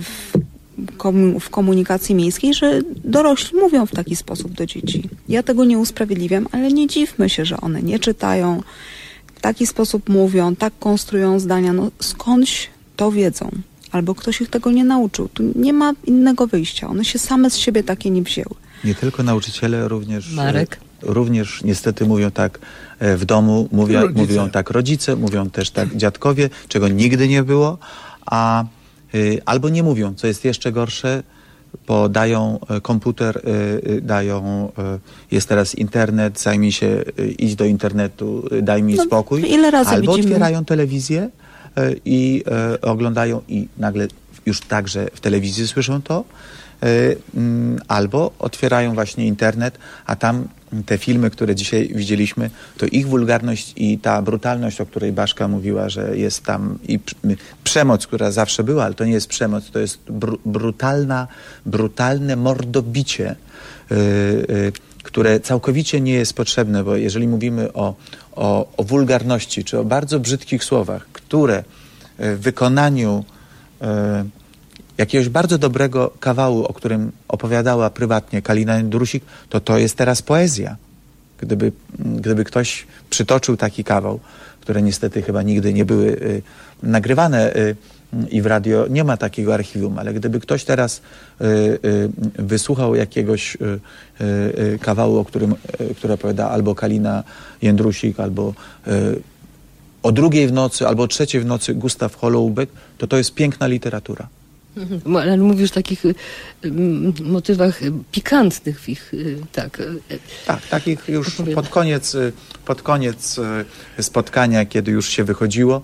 S14: w komunikacji miejskiej, że dorośli mówią w taki sposób do dzieci. Ja tego nie usprawiedliwiam, ale nie dziwmy się, że one nie czytają, w taki sposób mówią, tak konstruują zdania. Skądś to wiedzą. Albo ktoś ich tego nie nauczył. Tu nie ma innego wyjścia. One się same z siebie takie nie wzięły.
S12: Nie tylko nauczyciele, również
S10: Marek?
S12: Również niestety mówią tak w domu, mówią tak rodzice, mówią też tak dziadkowie, czego nigdy nie było, albo nie mówią, co jest jeszcze gorsze, bo dają komputer, jest teraz internet, zajmij się, idź do internetu, daj mi spokój.
S14: Ile razy
S12: albo
S14: widzimy?
S12: Otwierają telewizję i oglądają i nagle już także w telewizji słyszą to, albo otwierają właśnie internet, a tam te filmy, które dzisiaj widzieliśmy, to ich wulgarność i ta brutalność, o której Baszka mówiła, że jest tam i przemoc, która zawsze była, ale to nie jest przemoc, to jest brutalne mordobicie, które całkowicie nie jest potrzebne, bo jeżeli mówimy o wulgarności, czy o bardzo brzydkich słowach, które w wykonaniu jakiegoś bardzo dobrego kawału, o którym opowiadała prywatnie Kalina Jędrusik, to jest teraz poezja. Gdyby ktoś przytoczył taki kawał, które niestety chyba nigdy nie były nagrywane i w radio nie ma takiego archiwum, ale gdyby ktoś teraz wysłuchał jakiegoś kawału, o który opowiada albo Kalina Jędrusik, albo o 2:00 w nocy, albo o 3:00 w nocy Gustaw Holoubek, to jest piękna literatura.
S10: Ale mówisz o takich motywach pikantnych w ich, tak.
S12: Tak, takich już pod koniec spotkania, kiedy już się wychodziło,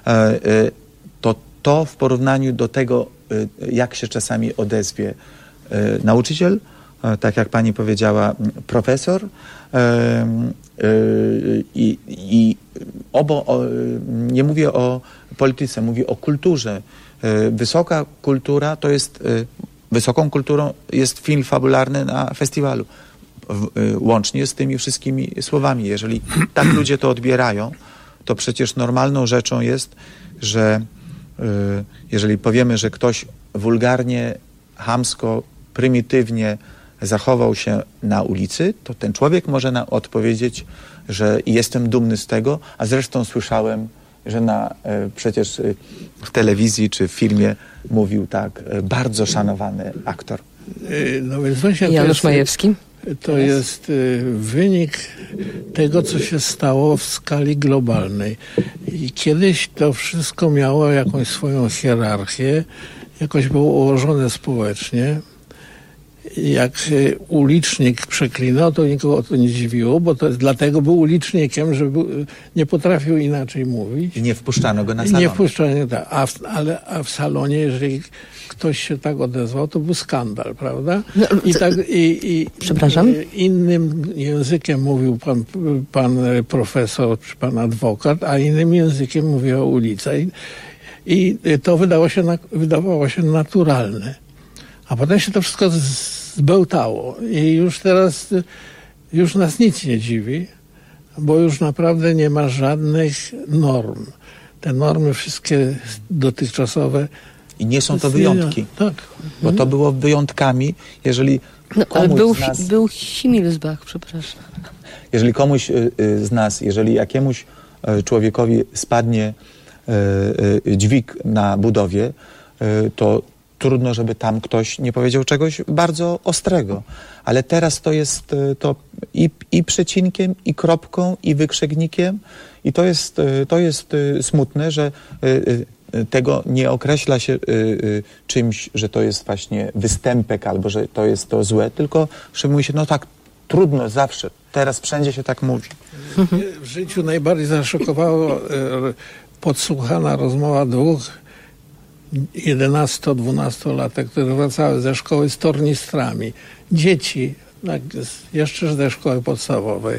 S12: to w porównaniu do tego, jak się czasami odezwie nauczyciel, tak jak pani powiedziała, profesor, nie mówię o polityce, mówię o kulturze. Wysoka kultura to jest, wysoką kulturą jest film fabularny na festiwalu. Łącznie z tymi wszystkimi słowami. Jeżeli tak ludzie to odbierają, to przecież normalną rzeczą jest, że jeżeli powiemy, że ktoś wulgarnie, chamsko, prymitywnie zachował się na ulicy, to ten człowiek może odpowiedzieć, że jestem dumny z tego, a zresztą słyszałem, że przecież w telewizji czy w filmie mówił tak bardzo szanowany aktor.
S13: No więc właśnie
S10: Janusz Majewski.
S13: To jest wynik tego, co się stało w skali globalnej. I kiedyś to wszystko miało jakąś swoją hierarchię, jakoś było ułożone społecznie. Jak ulicznik przeklinał, to nikogo to nie dziwiło, bo dlatego był ulicznikiem, że nie potrafił inaczej mówić.
S12: I nie wpuszczano go na salon.
S13: Nie wpuszczano, tak. A w salonie, jeżeli ktoś się tak odezwał, to był skandal, prawda?
S10: No,
S13: Przepraszam? Innym językiem mówił pan profesor czy pan adwokat, a innym językiem mówiła ulica. I to wydawało się naturalne. A potem się to wszystko zbełtało i już teraz nas nic nie dziwi, bo już naprawdę nie ma żadnych norm. Te normy wszystkie dotychczasowe...
S12: I nie są to wyjątki.
S13: Tak.
S12: Bo to było wyjątkami, jeżeli
S10: No, ale był Himmelsbach, przepraszam.
S12: Jeżeli komuś z nas, jeżeli jakiemuś człowiekowi spadnie dźwig na budowie, to trudno, żeby tam ktoś nie powiedział czegoś bardzo ostrego. Ale teraz to jest to i przecinkiem, i kropką, i wykrzyknikiem. I to jest smutne, że tego nie określa się czymś, że to jest właśnie występek albo że to jest to złe, tylko że mówi się, no tak, trudno zawsze. Teraz wszędzie się tak mówi.
S13: W życiu najbardziej zaszokowało podsłuchana rozmowa dwóch 11-12-latek, które wracały ze szkoły z tornistrami. Dzieci, jeszcze ze szkoły podstawowej.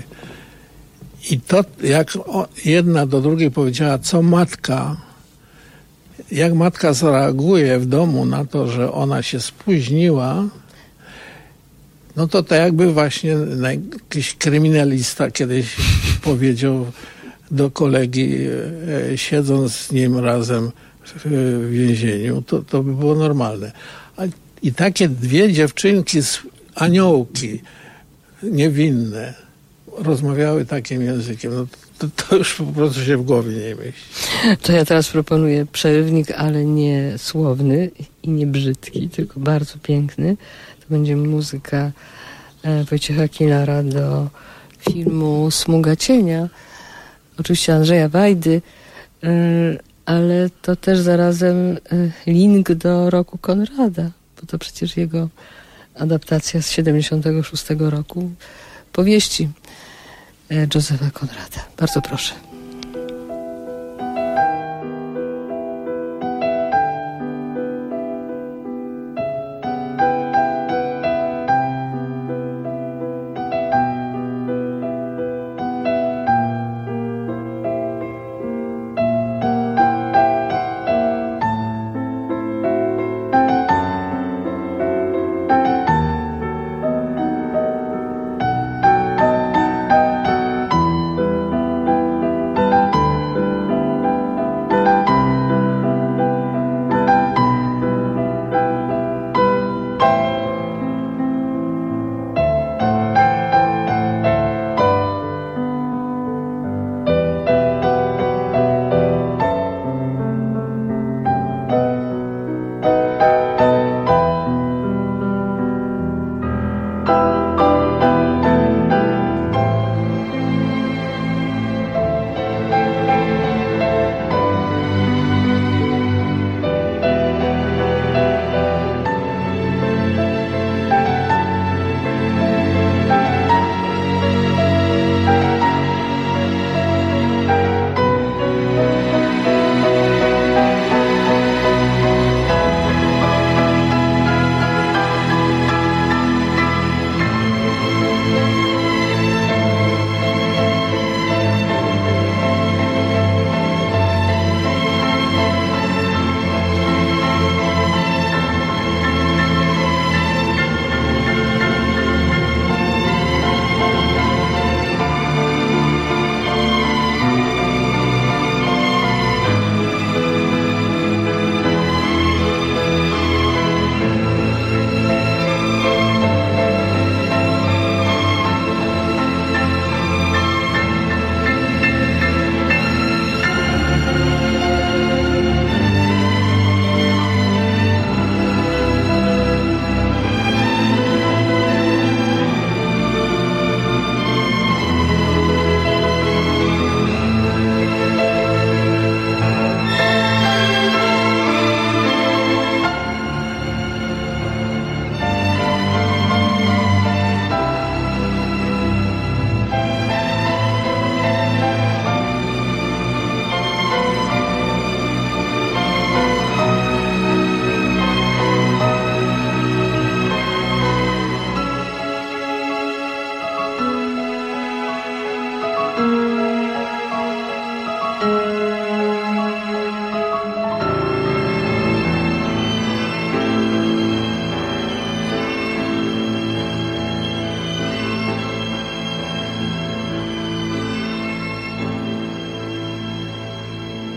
S13: I to, jak jedna do drugiej powiedziała, co matka, jak matka zareaguje w domu na to, że ona się spóźniła, no to tak jakby właśnie jakiś kryminalista kiedyś powiedział do kolegi, siedząc z nim razem w więzieniu, to by było normalne. I takie dwie dziewczynki, aniołki, niewinne, rozmawiały takim językiem. No to już po prostu się w głowie nie mieści.
S10: To ja teraz proponuję przerywnik, ale nie słowny i nie brzydki, tylko bardzo piękny. To będzie muzyka Wojciecha Kilara do filmu Smuga cienia. Oczywiście Andrzeja Wajdy, ale to też zarazem link do roku Konrada, bo to przecież jego adaptacja z 76 roku powieści Józefa Konrada. Bardzo proszę.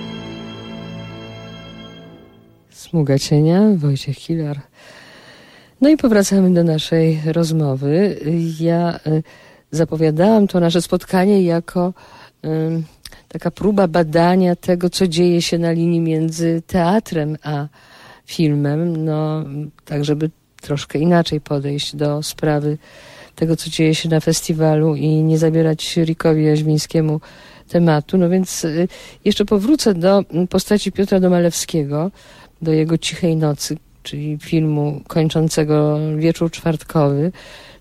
S10: Smuga cienia, Wojciech Kilar No i powracamy do naszej rozmowy. Ja zapowiadałam to nasze spotkanie jako taka próba badania tego, co dzieje się na linii między teatrem a filmem, no tak, żeby troszkę inaczej podejść do sprawy tego, co dzieje się na festiwalu i nie zabierać Rickowi Jaźwińskiemu tematu. No więc jeszcze powrócę do postaci Piotra Domalewskiego, do jego Cichej nocy, czyli filmu kończącego wieczór czwartkowy.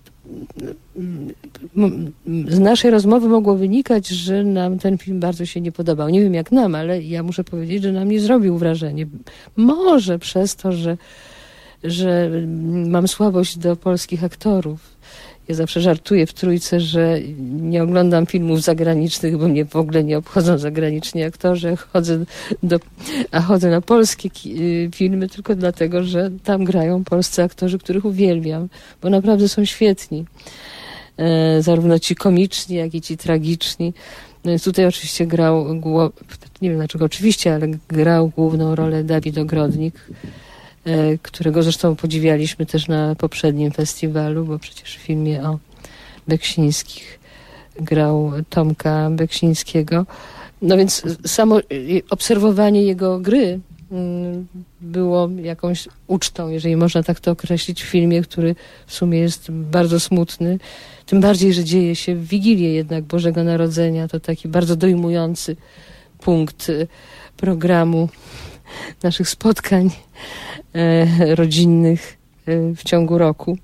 S10: Z naszej rozmowy mogło wynikać, że nam ten film bardzo się nie podobał. Nie wiem jak nam, ale ja muszę powiedzieć, że nam nie zrobił wrażenia. Może przez to, że mam słabość do polskich aktorów. Ja zawsze żartuję w Trójce, że nie oglądam filmów zagranicznych, bo mnie w ogóle nie obchodzą zagraniczni aktorzy. Chodzę na polskie filmy tylko dlatego, że tam grają polscy aktorzy, których uwielbiam, bo naprawdę są świetni. Zarówno ci komiczni, jak i ci tragiczni. No więc tutaj oczywiście nie wiem dlaczego oczywiście, ale grał główną rolę Dawid Ogrodnik, którego zresztą podziwialiśmy też na poprzednim festiwalu, bo przecież w filmie o Beksińskich grał Tomka Beksińskiego. No więc samo obserwowanie jego gry było jakąś ucztą, jeżeli można tak to określić, w filmie, który w sumie jest bardzo smutny. Tym bardziej, że dzieje się w Wigilię jednak Bożego Narodzenia. To taki bardzo dojmujący punkt programu naszych spotkań rodzinnych w ciągu roku.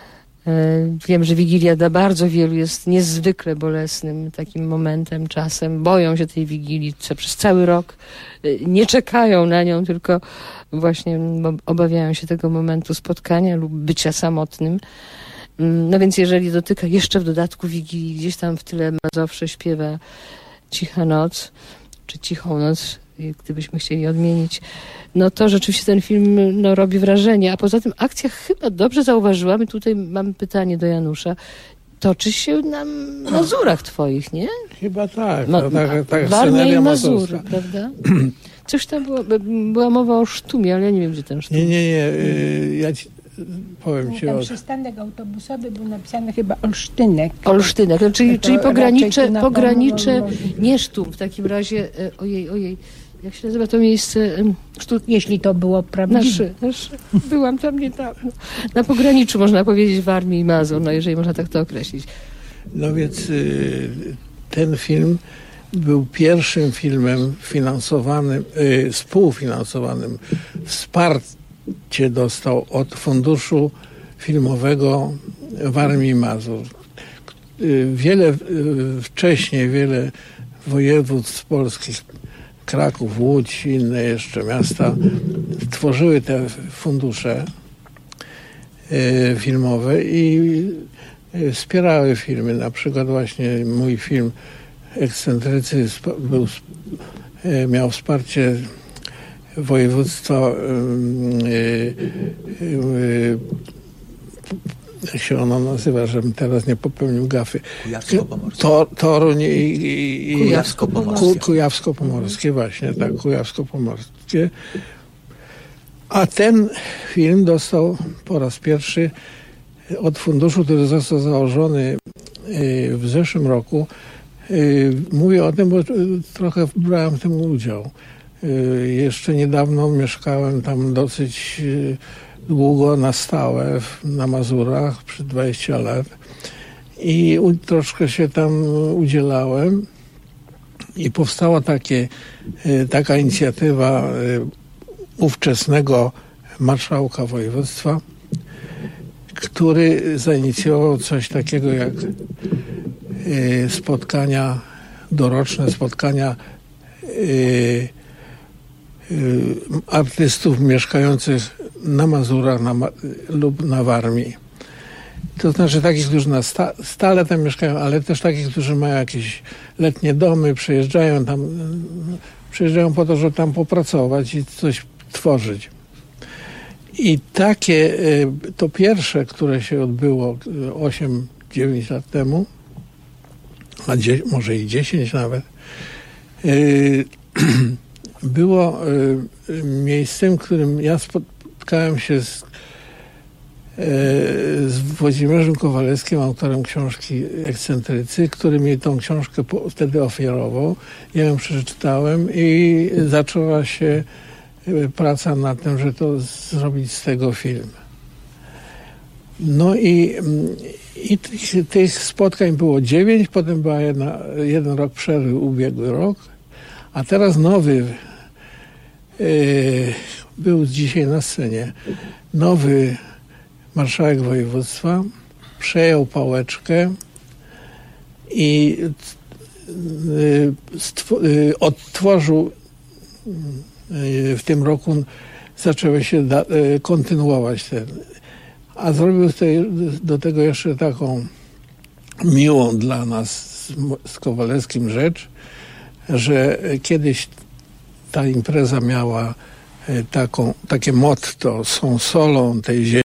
S10: Wiem, że Wigilia dla bardzo wielu jest niezwykle bolesnym takim momentem, czasem. Boją się tej Wigilii przez cały rok. Nie czekają na nią, tylko właśnie obawiają się tego momentu spotkania lub bycia samotnym. No więc jeżeli dotyka jeszcze w dodatku Wigilii, gdzieś tam w tyle Mazowsze śpiewa Cicha noc, czy Cichą noc, gdybyśmy chcieli odmienić, no to rzeczywiście ten film robi wrażenie. A poza tym akcja chyba dobrze zauważyłam, i tutaj mam pytanie do Janusza, toczy się na Mazurach twoich, nie?
S13: Chyba tak.
S10: Tak Warmia i Mazury, prawda? Coś tam była mowa o sztumie, ale ja nie wiem, gdzie ten sztum.
S13: Nie. Ja ci powiem ci
S11: tam przystanek autobusowy był napisany chyba Olsztynek.
S10: Olsztynek, no, czyli pogranicze, nie sztum. W takim razie, ojej, jak się nazywa to miejsce?
S11: Jeśli to było prawdziwe.
S10: Byłam tam niedawno. Na pograniczu, można powiedzieć, Warmii i Mazur, no jeżeli można tak to określić.
S13: No więc ten film był pierwszym filmem finansowanym, współfinansowanym. Wsparcie dostał od Funduszu Filmowego Warmii i Mazur. Wiele województw polskich, Kraków, Łódź i inne jeszcze miasta tworzyły te fundusze filmowe i wspierały filmy. Na przykład właśnie mój film Ekscentrycy miał wsparcie województwa, jak się ono nazywa, żebym teraz nie popełnił gafy. Toruń i Kujawsko-Pomorskie, właśnie, tak, Kujawsko-Pomorskie. A ten film dostał po raz pierwszy od funduszu, który został założony w zeszłym roku. Mówię o tym, bo trochę brałem w tym udział. Jeszcze niedawno mieszkałem tam dosyć długo na stałe na Mazurach, przy 20 lat i troszkę się tam udzielałem i powstała taka inicjatywa ówczesnego marszałka województwa, który zainicjował coś takiego jak doroczne spotkania artystów mieszkających na Mazurach lub na Warmii. To znaczy takich, którzy stale tam mieszkają, ale też takich, którzy mają jakieś letnie domy, przyjeżdżają po to, żeby tam popracować i coś tworzyć. I to pierwsze, które się odbyło 8-9 lat temu, a może i 10 nawet, było miejscem, w którym ja spotkałem się z Włodzimierzem Kowalewskim, autorem książki Ekscentrycy, który mi tą książkę wtedy ofiarował. Ja ją przeczytałem i zaczęła się praca nad tym, że to zrobić z tego film. No i tych spotkań było 9, potem była jeden rok przerwy, ubiegły rok, a teraz nowy był dzisiaj na scenie. Nowy marszałek województwa przejął pałeczkę i odtworzył w tym roku, zaczęły się kontynuować ten. A zrobił do tego jeszcze taką miłą dla nas z Kowalewskim rzecz, że kiedyś ta impreza miała takie motto: są solą tej ziemi.